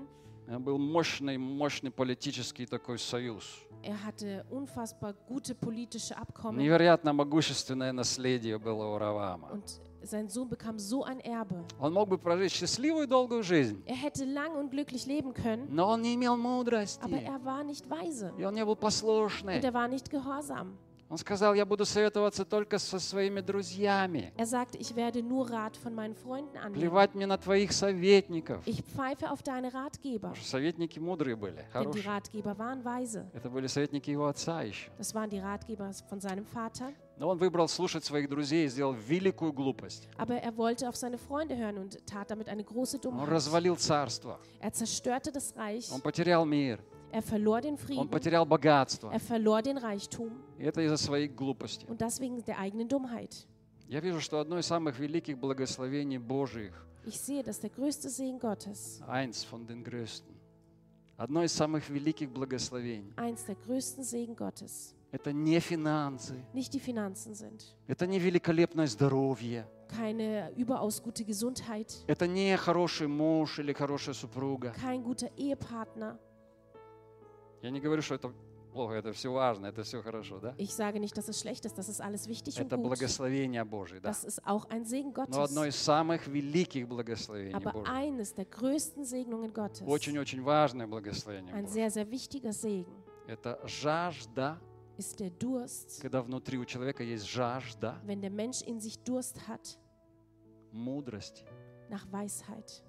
Это был мощный, мощный политический такой союз. Er hatte unfassbar gute politische Abkommen Невероятно могущественное наследие было у Равама. und sein Sohn bekam so ein Erbe. Он мог бы прожить счастливую долгую жизнь, Er hätte lang und glücklich leben können, но он не имел aber мудрости, er war nicht weise и он не был послушный. und er war nicht gehorsam. Он сказал, я буду советоваться только со своими друзьями. Er sagte, ich werde nur Rat von meinen Freunden annehmen. Плевать мне на твоих советников. Ich pfeife auf deine Ratgeber, Потому что советники мудрые были, denn die хорошие. Ratgeber waren weise. Это были советники его отца еще. Das waren die Ratgeber von seinem Vater. Но он выбрал слушать своих друзей и сделал великую глупость. Aber er wollte auf seine Freunde hören und tat damit eine große Он Dummheit. развалил царство. Er zerstörte das Reich, Он потерял мир. er verlor den Он Frieden, потерял богатство. er verlor den Reichtum И это из-за своей глупости. und das wegen der eigenen Dummheit. Я вижу, что одно из самых великих благословений Божьих, Ich sehe, dass der größte Segen Gottes, eins von den größten, одно из самых великих благословений, eins der größten Segen Gottes, это не финансы, nicht die Finanzen sind, это не великолепное здоровье, keine überaus gute Gesundheit, это не хороший муж или хорошая супруга. kein guter Ehepartner. Я не говорю, что это плохо, это все важно, это все хорошо, да? Ich sage nicht, dass es schlecht ist, das ist alles wichtig und Это gut. благословение Божье, да? Das ist auch ein Segen Но одно Gottes. из самых великих благословений Aber Божьих, eines der größten Segnungen Gottes, очень-очень важное благословение ein Божье, sehr, sehr wichtiger Segen, это жажда, ist der Durst, когда внутри у человека есть жажда wenn der Mensch in sich Durst hat мудрости. nach Weisheit.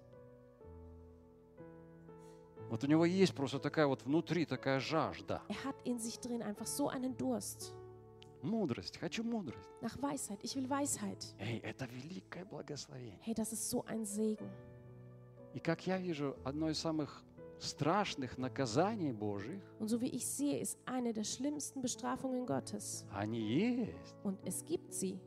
Вот у него есть просто такая вот внутри такая жажда. Er hat in sich drin einfach so einen Durst Мудрость, хочу мудрость. nach Weisheit. Ich will Weisheit. Эй, это великое благословение. Hey, das ist so ein Segen. И как я вижу, одно из самых страшных наказаний Божьих, Und so wie ich sehe, ist eine der schlimmsten Bestrafungen Gottes. они есть. Und es gibt sie,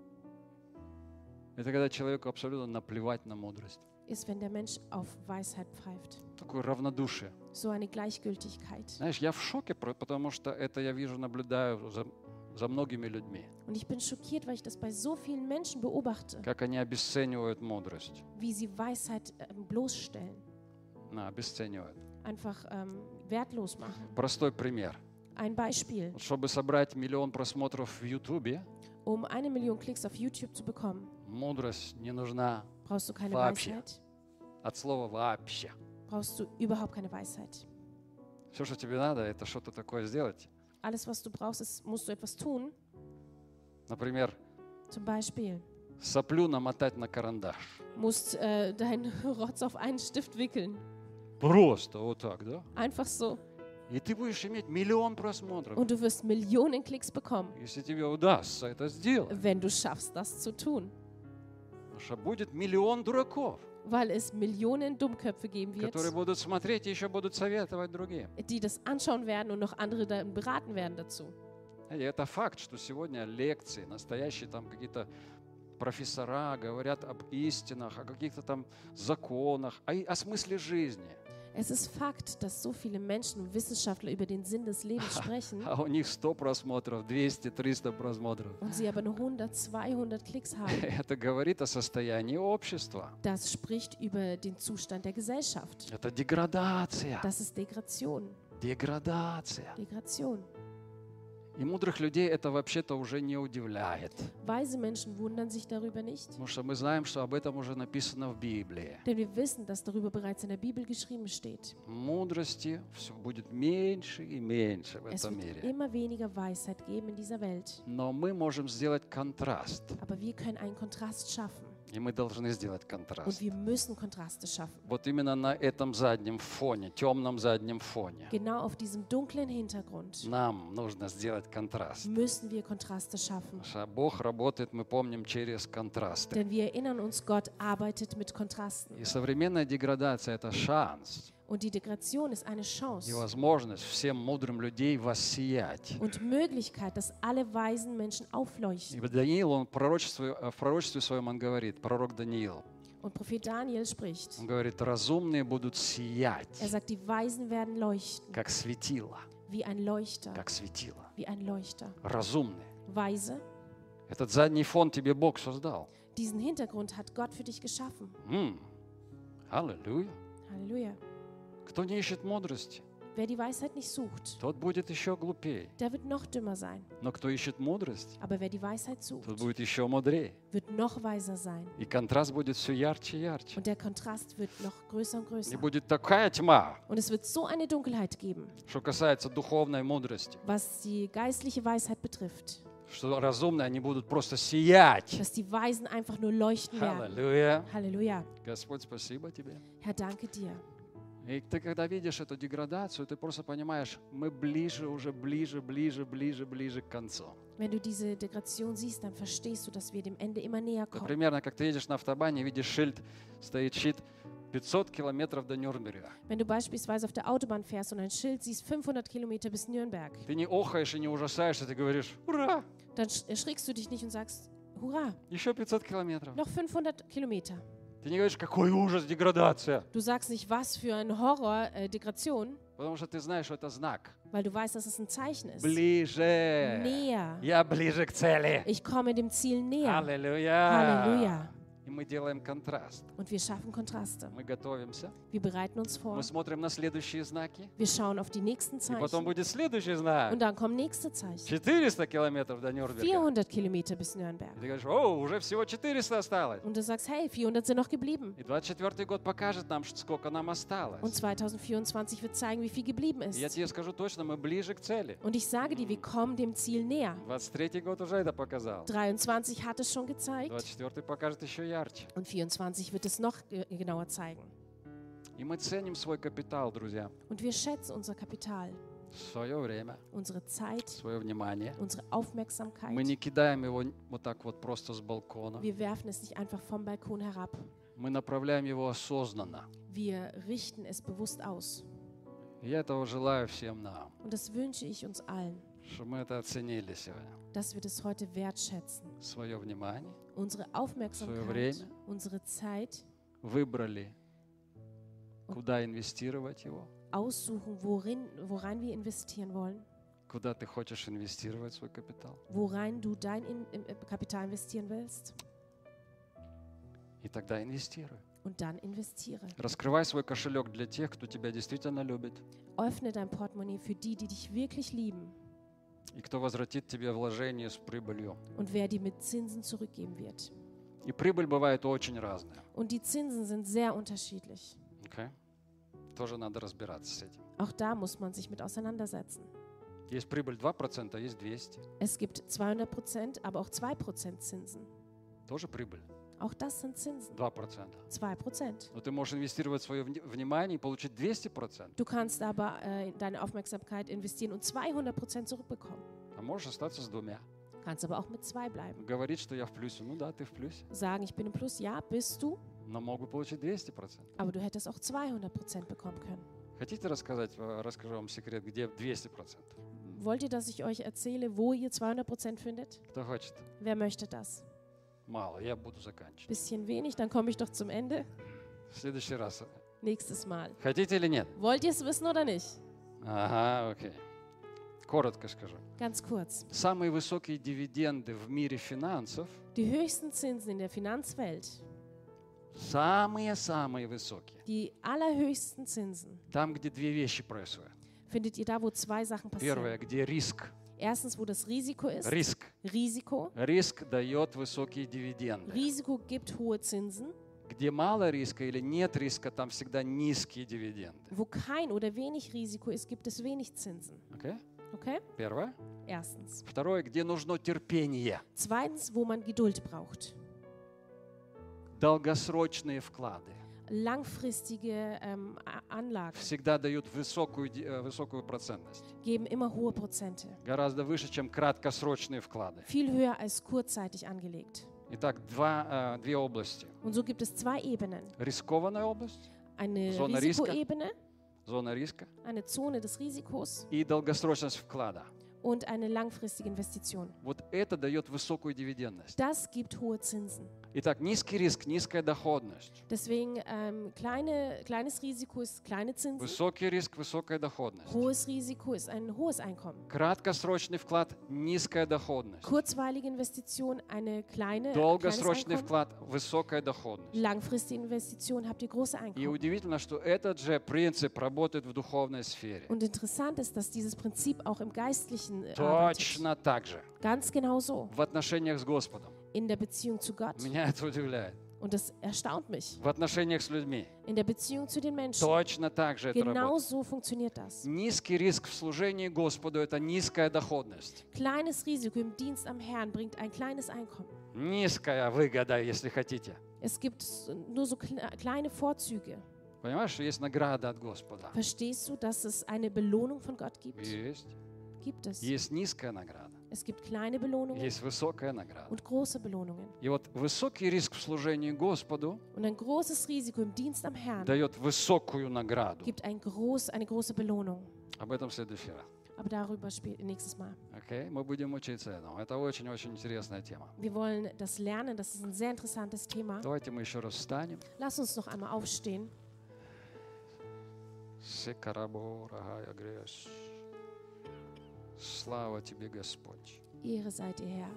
Это когда человеку абсолютно наплевать на мудрость. ist, wenn der Mensch auf Weisheit pfeift. Такое равнодушие. So eine Gleichgültigkeit. Знаешь, я в шоке, про- потому что это я вижу, наблюдаю за, за многими людьми. Und ich bin schockiert, weil ich das bei so vielen Menschen beobachte, Как они обесценивают мудрость. wie sie Weisheit ähm, bloßstellen, На, обесценивают. einfach ähm, wertlos machen. Простой пример. Ein Beispiel, Вот чтобы собрать миллион просмотров в Ютубе, um eine Million Klicks auf YouTube zu bekommen, мудрость не нужна brauchst du keine Вообще. Weisheit, от слова вообще. brauchst du überhaupt keine Weisheit. Все, что тебе надо, это что-то такое сделать. Alles, was du brauchst, ist, musst du etwas tun. Например, Zum Beispiel, соплю намотать на карандаш. musst äh, deinen Rotz auf einen Stift wickeln. Просто вот так, да? Einfach so. И ты будешь иметь миллион просмотров, Und du wirst Millionen Klicks bekommen, если тебе удастся это сделать. wenn du schaffst, das zu tun. Потому что будет миллион дураков, Weil es Millionen Dummköpfe geben wird, которые будут смотреть и еще будут советовать другим. die das anschauen werden und noch andere dann beraten werden dazu. И это факт, что сегодня лекции, настоящие там какие-то профессора говорят об истинах, о каких-то там законах, о, о смысле жизни. Es ist Fakt, dass so viele Menschen und Wissenschaftler über den Sinn des Lebens sprechen А у них сто просмотров, двести, триста просмотров. und sie aber nur hundert, zweihundert Klicks haben. Это говорит о состоянии общества. Das spricht über den Zustand der Gesellschaft. Это деградация. Das ist Degradation. Деградация. Degradation. И мудрых людей это вообще-то уже не удивляет. Weise Menschen wundern sich darüber nicht, Потому что мы знаем, что об этом уже написано в Библии. denn wir wissen, dass darüber bereits in der Bibel geschrieben steht. Мудрости все будет меньше и меньше в Es этом wird мире. immer weniger Weisheit geben in dieser Welt. Но мы можем сделать контраст. Aber wir können einen Kontrast schaffen. И мы должны сделать Und контраст. wir müssen Kontraste schaffen. Вот именно на этом заднем фоне, темном заднем фоне, Genau auf diesem dunklen Hintergrund нам нужно сделать контраст. müssen wir Kontraste schaffen. Потому что Бог работает, мы помним, через контрасты. Denn wir erinnern uns, Gott arbeitet mit Kontrasten. И современная деградация – это шанс Und die Degradation ist eine и Chance возможность всем мудрым людей воссиять. und Möglichkeit, dass alle weisen Menschen И aufleuchten. Даниил, он в пророчестве, в пророчестве своем он говорит, пророк Даниил, Und Prophet Daniel spricht. он говорит, разумные будут Er сиять, sagt, die Weisen werden leuchten, как светило, wie ein Leuchter, как светило. wie ein Leuchter. Разумные. Weise, Этот задний фон тебе Бог создал. diesen Hintergrund hat Gott für dich geschaffen. М, Аллилуйя. Halleluja. Кто не ищет мудрости, Wer die Weisheit nicht sucht, тот будет еще глупее. der wird noch dümmer sein. Но кто ищет мудрость, Aber wer die Weisheit тот sucht, будет еще мудрее. wird noch weiser sein. И контраст будет все ярче и ярче. Und der Kontrast wird noch größer und И größer. будет такая тьма, Und es wird so eine Dunkelheit geben, что касается духовной мудрости, was die geistliche Weisheit betrifft, что разумные, они будут просто сиять. dass die Weisen einfach nur leuchten werden. Аллилуйя. Halleluja. Господь, спасибо тебе. Herr, danke dir. И ты, когда видишь эту деградацию, ты просто понимаешь, мы ближе, уже ближе, ближе, ближе, ближе к концу. Wenn du diese Degradation siehst, dann verstehst du, dass wir dem Ende immer näher Это kommen. примерно как ты едешь на автобане, видишь шильд, стоит щит пятьсот километров до Нюрнберга. Wenn du beispielsweise auf der Autobahn fährst und ein Schild siehst, fünfhundert Kilometer bis Nürnberg, Ты не охаешь и не ужасаешься, ты говоришь, ура, dann sch- erschrickst du dich nicht und sagst, hurra, еще пятьсот километров. noch fünfhundert Kilometer. Ты не говоришь, какой ужас, деградация. Du sagst nicht, was für ein Horror, äh, Degradation, Потому что ты знаешь, что это знак. weil du weißt, dass es ein Zeichen ist. Ближе. Näher. Я ближе к цели. Ich komme dem Ziel näher. Аллилуйя. Halleluja. И мы делаем контраст. Und wir schaffen Kontraste. Мы готовимся. Wir bereiten uns vor. Мы смотрим на следующие знаки. Wir schauen auf die nächsten И потом Zeichen. будет следующий знак. Und dann kommen nächste Zeichen. четыреста километров до Нюрнберга. vierhundert Kilometer bis Nürnberg. И ты говоришь, о, уже всего четыреста осталось. Und du sagst, hey, vierhundert sind noch geblieben. И двадцать четвёртый год покажет нам, ш- сколько нам Und осталось. zwanzig vierundzwanzig wird zeigen, wie viel geblieben И я ist. тебе скажу точно, мы ближе к цели. Und ich sage dir, wir kommen dem Ziel näher. двадцать третий год уже это показал. dreiundzwanzig hat es schon gezeigt. двадцать четвёртый покажет еще ярче. Und vierundzwanzig wird es noch ge- genauer zeigen. И мы ценим свой капитал, друзья. Und wir schätzen unser Kapital, Свое время, unsere Zeit, свое внимание. unsere Aufmerksamkeit. Мы не кидаем его вот так вот просто с балкона. Wir werfen es nicht einfach vom Balkon herab. Мы направляем его осознанно. Wir richten es bewusst aus. И я этого желаю всем нам, Und das wünsche ich uns allen, чтобы мы это оценили сегодня. dass wir das heute wertschätzen. Свое внимание Unsere Свое Aufmerksamkeit, время. unsere Zeit выбрали, куда инвестировать его, aussuchen, worin, worein wir investieren wollen, куда ты хочешь инвестировать свой капитал. worein du dein in, im, im Kapital investieren willst. И тогда инвестируй. Und dann investiere. Раскрывай свой кошелек для тех, кто тебя действительно любит, Öffne dein Portemonnaie für die, die dich wirklich lieben и кто возвратит тебе вложение с прибылью. und wer dir mit Zinsen zurückgeben wird. И прибыль бывает очень разная. Und die Zinsen sind sehr unterschiedlich. Okay? Тоже надо разбираться с этим. Auch da muss man sich mit auseinandersetzen. Есть прибыль два процента, есть двести. Es gibt zweihundert Prozent, aber auch zwei Prozent Zinsen. Тоже прибыль. Auch das sind Zinsen. два процента. zwei Prozent. Но ты можешь инвестировать свое вни- внимание и получить двести процентов. Du kannst aber äh, deine Aufmerksamkeit investieren und zweihundert Prozent zurückbekommen. А можешь остаться с двумя. Kannst aber auch mit zwei bleiben. Говорить, что я в плюсе. Ну да, ты в плюсе. Sagen, ich bin im Plus, ja, bist du, Но могу получить двести процентов. aber du hättest auch zweihundert Prozent bekommen können. Хотите рассказать, э, расскажу вам секрет, где двести процентов? Wollt ihr, dass ich euch erzähle, wo ihr zweihundert Prozent findet? Кто хочет? Wer möchte das? Мало, я буду заканчивать. Bisschen wenig, dann komme ich doch zum Ende. В следующий раз. Nächstes Mal. Хотите или нет? Wollt ihr es wissen oder nicht? Ага, окей. Коротко скажу. Ganz kurz. Самые высокие дивиденды в мире финансов, Die höchsten Zinsen in der Finanzwelt, самые-самые высокие, die allerhöchsten Zinsen, там, где две вещи происходят. findet ihr da, wo zwei Sachen Первое, passieren. где риск. Erstens, wo das Risiko ist. Риск. Risiko. Риск дает высокие дивиденды. Risiko gibt hohe Zinsen. Где мало риска или нет риска, там всегда низкие дивиденды. Wo kein oder wenig Risiko ist, gibt es wenig Zinsen. Okay? Okay? Первое. Erstens. Второе, где нужно терпение. Zweitens, wo man Geduld braucht. Долгосрочные вклады Langfristige ähm, A- Anlagen всегда дают высокую, ди- э, высокую процентность. geben immer hohe Prozente. Гораздо выше, чем краткосрочные вклады. Viel höher als kurzzeitig angelegt. Итак, два, э, две области. Und so gibt es zwei Ebenen. Рискованная область, Eine Zone Riska. Risikoebene, зона риска, eine Zone des Risikos и долгосрочность вклада. und eine langfristige Investition. Вот это дает высокую дивидендность. Das gibt hohe Zinsen. Итак, низкий риск, низкая доходность. Deswegen ähm, kleine, kleines Risiko ist kleine Zinsen. Высокий риск, высокая доходность. Hohes Risiko ist ein hohes Einkommen. Краткосрочный вклад, низкая доходность. Kurzweilige Investition, eine kleine, kleines Долгосрочный Einkommen. вклад, высокая доходность. Langfristige Investition habt ihr große И Einkommen. удивительно, что этот же принцип работает в духовной сфере. Und interessant ist, dass dieses Prinzip auch im Geistlichen äh, arbeitet. Точно так же. Ganz genau so. В отношениях с Господом. In der Beziehung zu Gott. Меня это удивляет. Und das erstaunt mich. В отношениях с людьми. In der Beziehung zu den Menschen. Точно так же это Genau работает. so funktioniert das. Низкий риск в служении Господу – это низкая доходность. Kleines Risiko im Dienst am Herrn bringt ein kleines Einkommen. Низкая выгода, если хотите. Es gibt nur so kle- kleine Vorzüge. Понимаешь, что есть награда от Господа? Verstehst du, dass es eine Belohnung von Gott gibt? Есть. Gibt es. Есть низкая награда. Es gibt kleine Belohnungen Есть высокая награда. und große Belohnungen. И вот высокий риск в служении Господу Und ein großes Risiko im Dienst am Herrn дает высокую награду. gibt ein groß, eine große Belohnung. Об этом в следующий раз. Aber darüber später nächstes Mal. Окей? Мы будем учиться этому. Это очень-очень интересная тема. Wir wollen das lernen, das ist ein sehr interessantes Thema. Давайте мы еще раз встанем. Lass uns noch einmal aufstehen. Секараборагая греш. Слава Тебе, Господь. Ehre sei dir, Herr.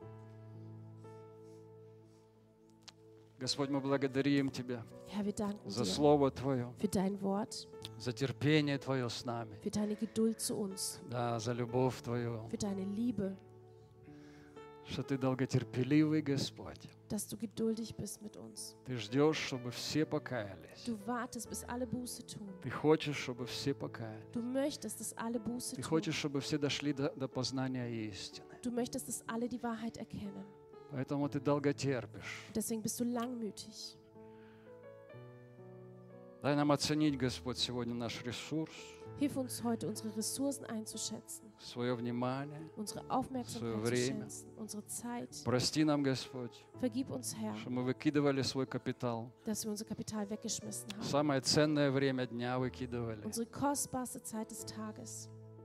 Господь, мы благодарим Тебя Herr, wir danken за dir Слово Твое, für dein Wort, за терпение Твое с нами, für deine Geduld zu uns, да, за любовь Твою, für deine Liebe, что Ты долготерпеливый Господь. dass du geduldig bist mit uns. Ты ждешь, чтобы все покаялись. Du wartest, bis alle Buße tun. Ты хочешь, чтобы все покаялись. Du möchtest, dass alle Buße Ты tun. хочешь, чтобы все дошли до, до познания истины. Du möchtest, dass alle die Wahrheit erkennen. Поэтому Ты долго терпишь. Deswegen bist du langmütig. Дай нам оценить, Господь, сегодня наш ресурс, Hilf uns heute, unsere Ressourcen einzuschätzen, свое внимание. unsere Aufmerksamkeit zu время. schätzen, unsere Zeit. Прости нам, Господь, Vergib uns, Herr, что мы выкидывали свой капитал. dass wir unser Kapital weggeschmissen haben. Самое ценное время дня выкидывали. Unsere kostbarste Zeit des Tages.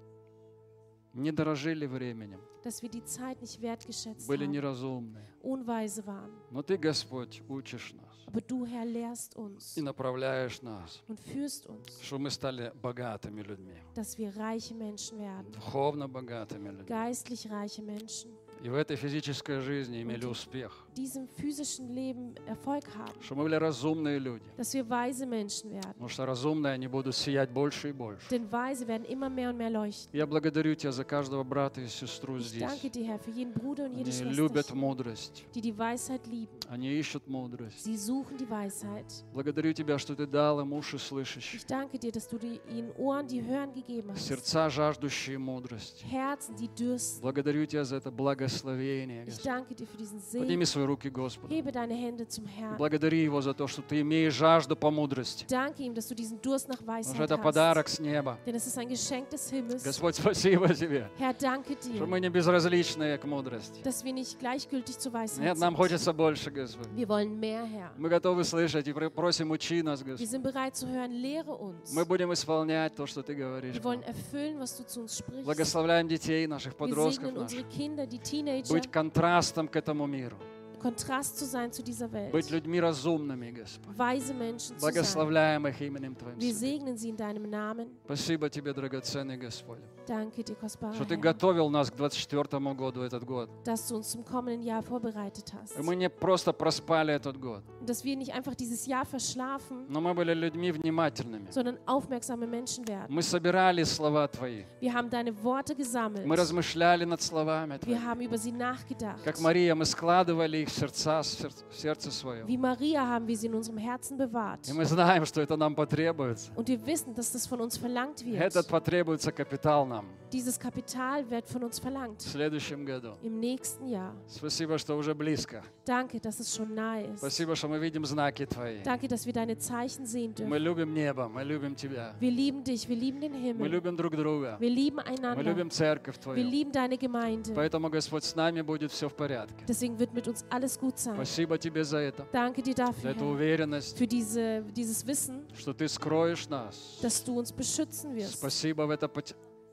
Не дорожили временем, Dass wir die Zeit nicht wertgeschätzt были haben, неразумны. unweise waren. Но Ты, Господь, учишь нас Aber du, Herr, lehrst uns и направляешь нас, und führst uns, чтобы мы стали богатыми людьми, dass wir reiche Menschen werden, духовно богатыми людьми. geistlich reiche Menschen, И в этой физической жизни имели успех, diesem physischen Leben Erfolg haben, чтобы мы были разумные люди. dass wir weise Menschen werden. Потому что разумные они будут сиять больше и больше. Denn Weise werden immer mehr und mehr leuchten. Я благодарю Тебя за каждого брата и сестру Ich здесь. danke dir, Herr, für jeden Bruder und jede Они любят Schwester, мудрость, die die Weisheit lieben. они ищут мудрость. Sie suchen die Weisheit. Благодарю Тебя, что Ты дал им уши слышащие, Ich danke dir, dass du die, ihnen Ohren, die hören, gegeben hast. сердца, жаждущие мудрости. Herzen, die dürsten. Благодарю Тебя за это благословение. Ich Господь. danke dir für diesen Подними Segen. свои руки, Господу. Hebe deine Hände zum И Herrn. благодари Его за то, что Ты имеешь жажду по мудрости. Danke ihm, dass du diesen Durst nach Потому что Weisheit это hast. подарок с неба. Denn es ist ein Geschenk des Himmels. Господь, спасибо Тебе, Herr, danke что dir, мы не безразличные к мудрости. dass wir nicht gleichgültig zur Weisheit Нет, нам sind. хочется больше, Господь. Wir wollen mehr, Herr. Мы готовы слышать и пр- просим, учи нас, Wir Господь. sind bereit zu hören, lehre uns. Мы будем исполнять то, что Ты говоришь. Wir wollen erfüllen, was du zu uns sprichst. Благословляем детей наших, Wir подростков segnen unsere наших. Kinder, die Teenager, Быть контрастом к этому миру. Kontrast zu sein zu dieser Быть Welt. людьми разумными, Господь. Weise Menschen zu sein. Благословляем их именем Твоим. Wir Святым. segnen sie in deinem Namen. Спасибо Тебе, драгоценный Господь, Danke dir, kostbarer что Ты Herr, готовил нас к двадцать четвёртому году этот год. dass du uns zum kommenden Jahr vorbereitet hast. И мы не просто проспали этот год, Und dass wir nicht einfach dieses Jahr verschlafen, но мы были людьми внимательными. sondern aufmerksame Menschen werden. Мы собирали слова Твои. Wir haben deine Worte gesammelt. Мы размышляли над словами Wir Твоими. haben über sie nachgedacht. Как Мария, мы складывали их в сердца, в сер- в сердце свое. Wie Maria haben wir sie in unserem Herzen bewahrt. И мы знаем, что это нам потребуется. Und wir wissen, dass das von uns verlangt wird. Этот потребуется капитал нам Dieses Kapital wird von uns в verlangt. следующем году. Im nächsten Jahr. Спасибо, что уже близко. Danke, dass es schon nahe ist. Спасибо, что мы видим знаки Твои. Danke, dass wir deine Zeichen sehen Мы dürfen. любим небо, мы любим Тебя. Wir lieben dich, wir lieben den Мы Himmel. любим друг друга. Wir lieben Мы einander. любим церковь Wir Твою. lieben deine Gemeinde. Поэтому, Господь, с нами будет все в порядке. Deswegen wird mit uns alles gut sein. Спасибо Тебе за это, Danke dir за dafür, эту Herr, уверенность, für diese, dieses Wissen, что Ты скроешь нас. dass du uns beschützen wirst. Спасибо в это пот-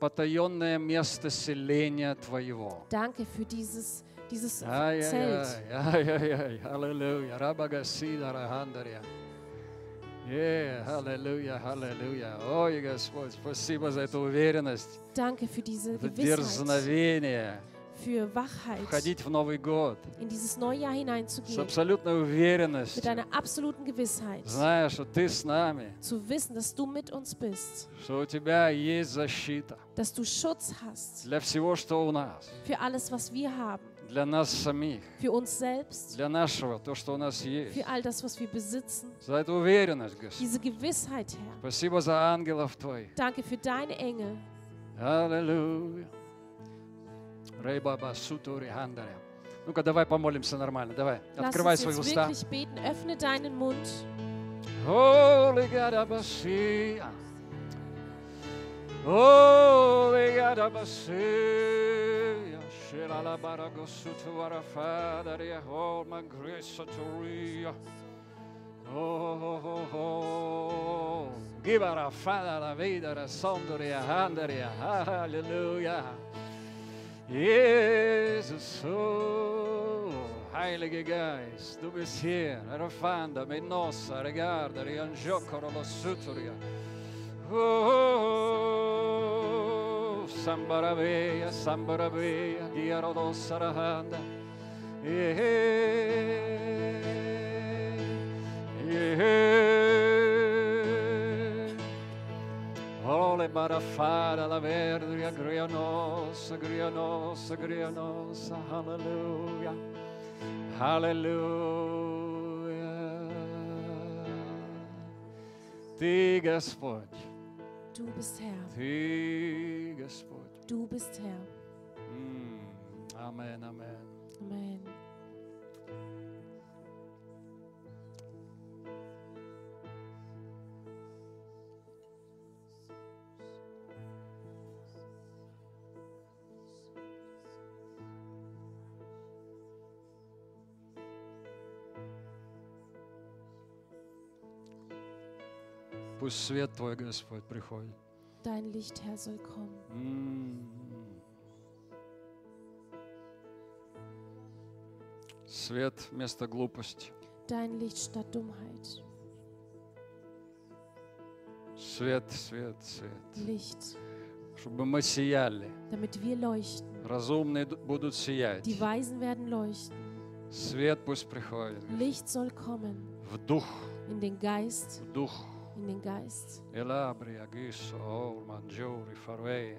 потаенное место селения Твоего. Danke für dieses, dieses Ай, ай, Zelt. ай, ай, ай, аллилуйя, рабагасида рахандаря. Yeah, аллилуйя, аллилуйя. Ой, Господь, спасибо за эту уверенность, Danke für diese это Gewissheit, дерзновение, für Wachheit, входить в Новый год in dieses neue Jahr с hineinzugehen, абсолютной mit уверенностью, einer absoluten Gewissheit, зная, что Ты с нами, zu wissen, dass du mit uns bist, что у Тебя есть защита dass du Schutz hast для всего, что у нас, für alles, was wir haben, для нас самих, für uns selbst, для нашего, то, что у нас есть. für all das, was wir besitzen. За эту уверенность, Господь. Diese Gewissheit, Herr. Спасибо за ангелов Твоих. Danke für deine Engel. Аллилуйя. Рейбаба сутури хандаря. Ну-ка, давай помолимся нормально. Давай, Lass открывай uns свои jetzt уста. wirklich beten. Öffne deinen Mund. Holy God, Abbasia. Holy God, Abbasia. Shirala baragosutu arafadaria. Oh, my grace, Saturia. Oh, oh, oh, oh. Give our Father la vida, la sondoria, handaria. Hallelujah. Jesus, oh, Heilige Geist, du bist hier, erfanda, mit nossa, regarda, riangiocoro lo suturia. Oh, sambarabea, sambarabea, diarodo sarahanda. Yeah, yeah. Ole barafara la verdria, grianosa, grianosa, grianosa, hallelujah, hallelujah. Ты, Господь, Du bist Herr. Ты, Господь. Du bist Herr. М, Амен, амен. Amen. Пусть свет Твой, Господь, приходит. Dein Licht, Herr, soll kommen. М. Свет вместо глупости. Dein Licht statt Dummheit. Свет, свет, свет. Licht, Чтобы мы сияли. damit wir leuchten. Разумные д- будут сиять. Die Weisen werden leuchten. Свет пусть приходит. Licht soll kommen В дух, in den Geist, в дух. in den Geist. Элабрия, Гисо, Ор, Манджури, Фарвея.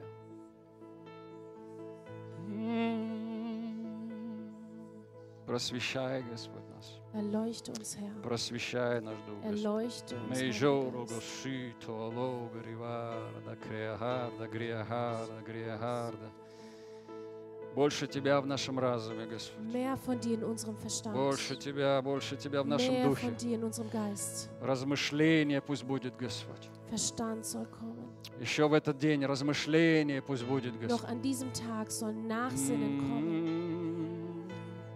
Просвещай, Господь, нас. Erleuchte uns, Herr. Просвещай наш дух, Господь. Erleuchte uns, Мейжору, Heiliger Geist. Гошито, Алога, Риварда, Креахарда, Гриахарда, Гриахарда. Больше Тебя в нашем разуме, Господь. Mehr von dir in unserem Verstand. Больше Тебя, больше Тебя в нашем Mehr духе. von dir in unserem Geist. Размышление пусть будет, Господь. Verstand soll kommen. Еще в этот день размышление пусть будет, Noch Господь. an diesem Tag soll Nachsinnen kommen.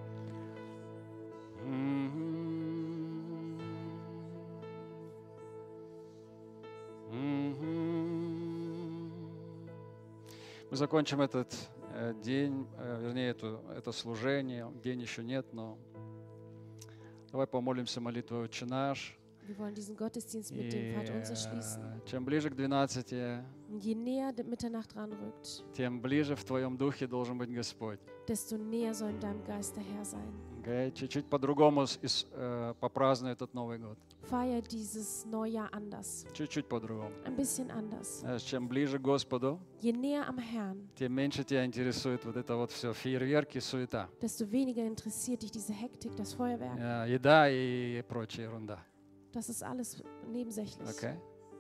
Мы закончим этот э, день, э, вернее, это, это служение. День еще нет, но давай помолимся молитвой «Отче наш». Wir wollen diesen Gottesdienst mit И dem Vaterunser schließen. э, чем ближе к двенадцати, Und je näher die Mitternacht ranrückt, тем ближе в Твоем духе должен быть Господь. desto näher soll in deinem Geist der Herr sein. Okay? Чуть-чуть по-другому с- ис- э, попразднуй этот Новый год. Feier dieses Neujahr anders. Чуть-чуть по-другому. Ein bisschen anders. Знаешь, чем ближе к Господу, Je näher am Herrn, тем меньше тебя интересует вот это вот все, фейерверки, суета, desto weniger interessiert dich diese Hektik, das Feuerwerk. э, еда и прочая ерунда. Das ist alles nebensächlich. Okay?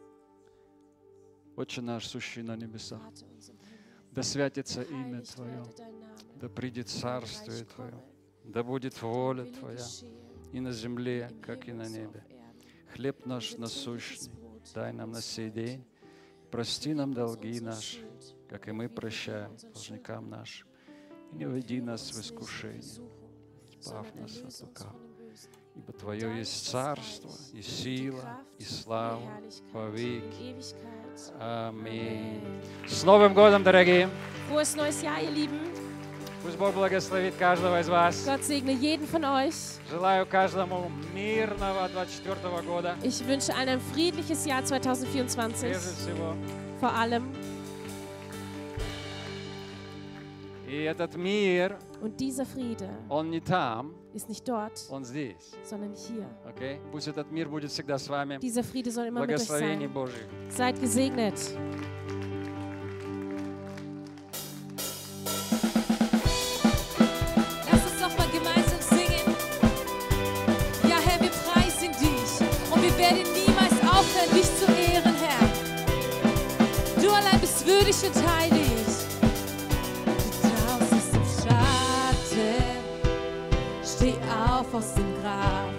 Отче наш, сущий на небесах, Vater unser im Himmel, да святится имя geheiligt Твое, werde dein Name, да придет dein царствие Reich Твое, komme, да будет dein воля Wille Твоя geschehe, и на земле, im как и Himmel на so небе. auf Erden. Хлеб наш Unser насущный tägliches Brot, дай нам gib на uns сей heute. день, прости нам Vergib uns долги unsere наши, Schuld, как и мы wie wir прощаем unseren должникам Schuldigern. нашим. И не введи Führe нас uns в nicht in искушение, Versuchung, избавь sondern нас erlöse от uns лукавого. von dem Bösen. Ибо Твое есть царство, и сила, и слава во веки. Аминь. С Новым годом, дорогие! Frohes neues Jahr, ihr Lieben. Пусть Бог благословит каждого из вас. Gott segne jeden von euch. Желаю каждому мирного двадцать четвёртого года. Ich wünsche allen ein friedliches Jahr zwanzig vierundzwanzig. Прежде всего. Vor allem. И этот мир, Und dieser Friede он не там, ist nicht dort, он здесь. sondern hier. Okay? Пусть этот мир будет всегда с вами. Dieser Friede soll immer mit euch Благословение sein. Божие. Seid gesegnet. Lass uns doch mal gemeinsam singen. Ja, Herr, wir preisen dich und wir werden niemals aufhören, dich zu ehren, Herr. Du allein bist würdig und heilig. Du draußen im Schatten, steh auf aus dem Grab.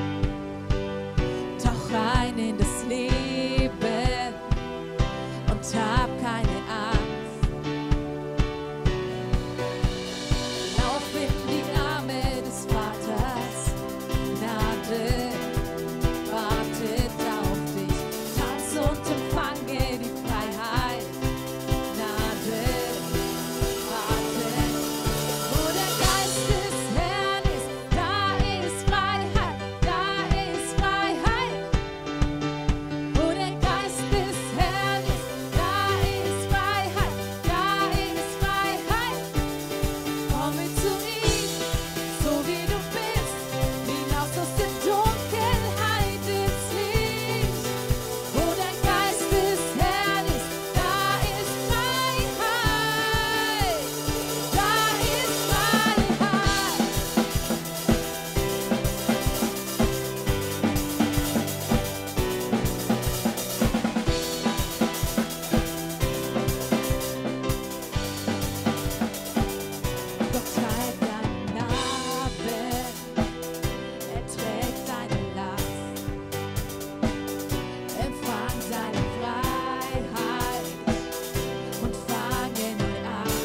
Tauch rein in das Leben und hab keine Angst. Lauf in die Arme des Vaters, Gnade wartet auf dich. Tanz und empfange die Freiheit, Gnade wartet. Wo der Geist des Herrn ist, da ist Freiheit, da ist Freiheit. Wo der Geist des Herrn ist, da ist Freiheit, da ist Freiheit. Komme zu ihm, so wie du bist, hinaus aus der Dunkelheit ins Licht. Wo der Geist des Herrn ist, da ist Freiheit, da ist Freiheit. Gott teilt deinen Narben, er trägt deine Last. Empfang seine Freiheit und fange neu an.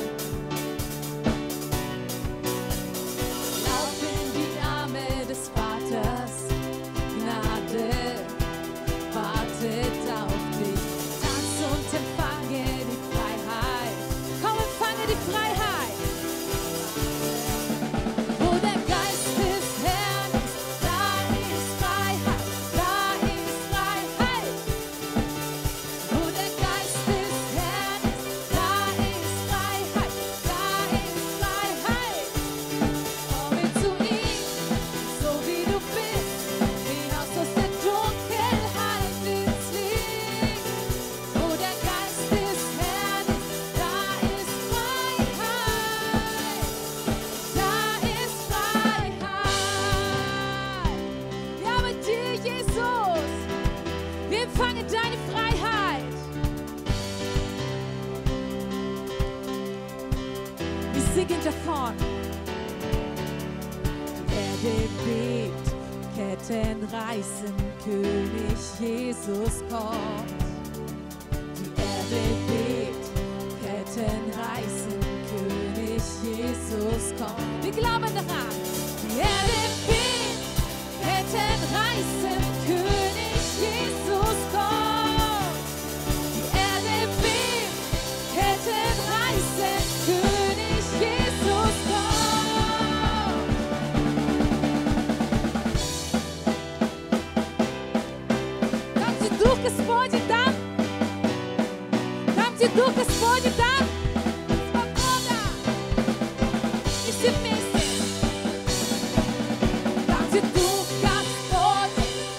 Lauf in die Arme des Vaters, Gnade wartet auf dich. Tanz und empfange die Freiheit. Komm, empfange die Freiheit. Wo der Geist des Herrn ist, da ist Freiheit, da ist Freiheit. Wo der Geist des Herrn ist, da ist Freiheit, da ist Freiheit. Komme zu ihm, so wie du bist, hinaus aus der Dunkelheit ins Licht. Wo der Geist des Herrn ist, da ist Freiheit, da ist Freiheit. Ja, mit dir, Jesus, wir empfangen deine Freiheit. Wir singen davon. Die Erde bebt, Ketten reißen, König Jesus kommt. Die Erde bebt, Ketten reißen, König Jesus kommt. Wir glauben daran. Die Erde bebt, Ketten reißen, König Jesus kommt. Die Erde bebt, Ketten reißen, König Jesus kommt. Там, где Дух Господень, там, там, где Дух Господень, там свобода. И все вместе. Там, где Дух Господень,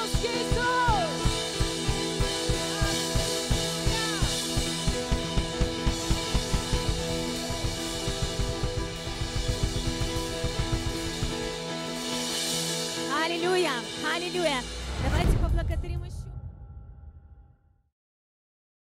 Иисус! Аллилуйя! Аллилуйя! Давайте поблагодарим еще.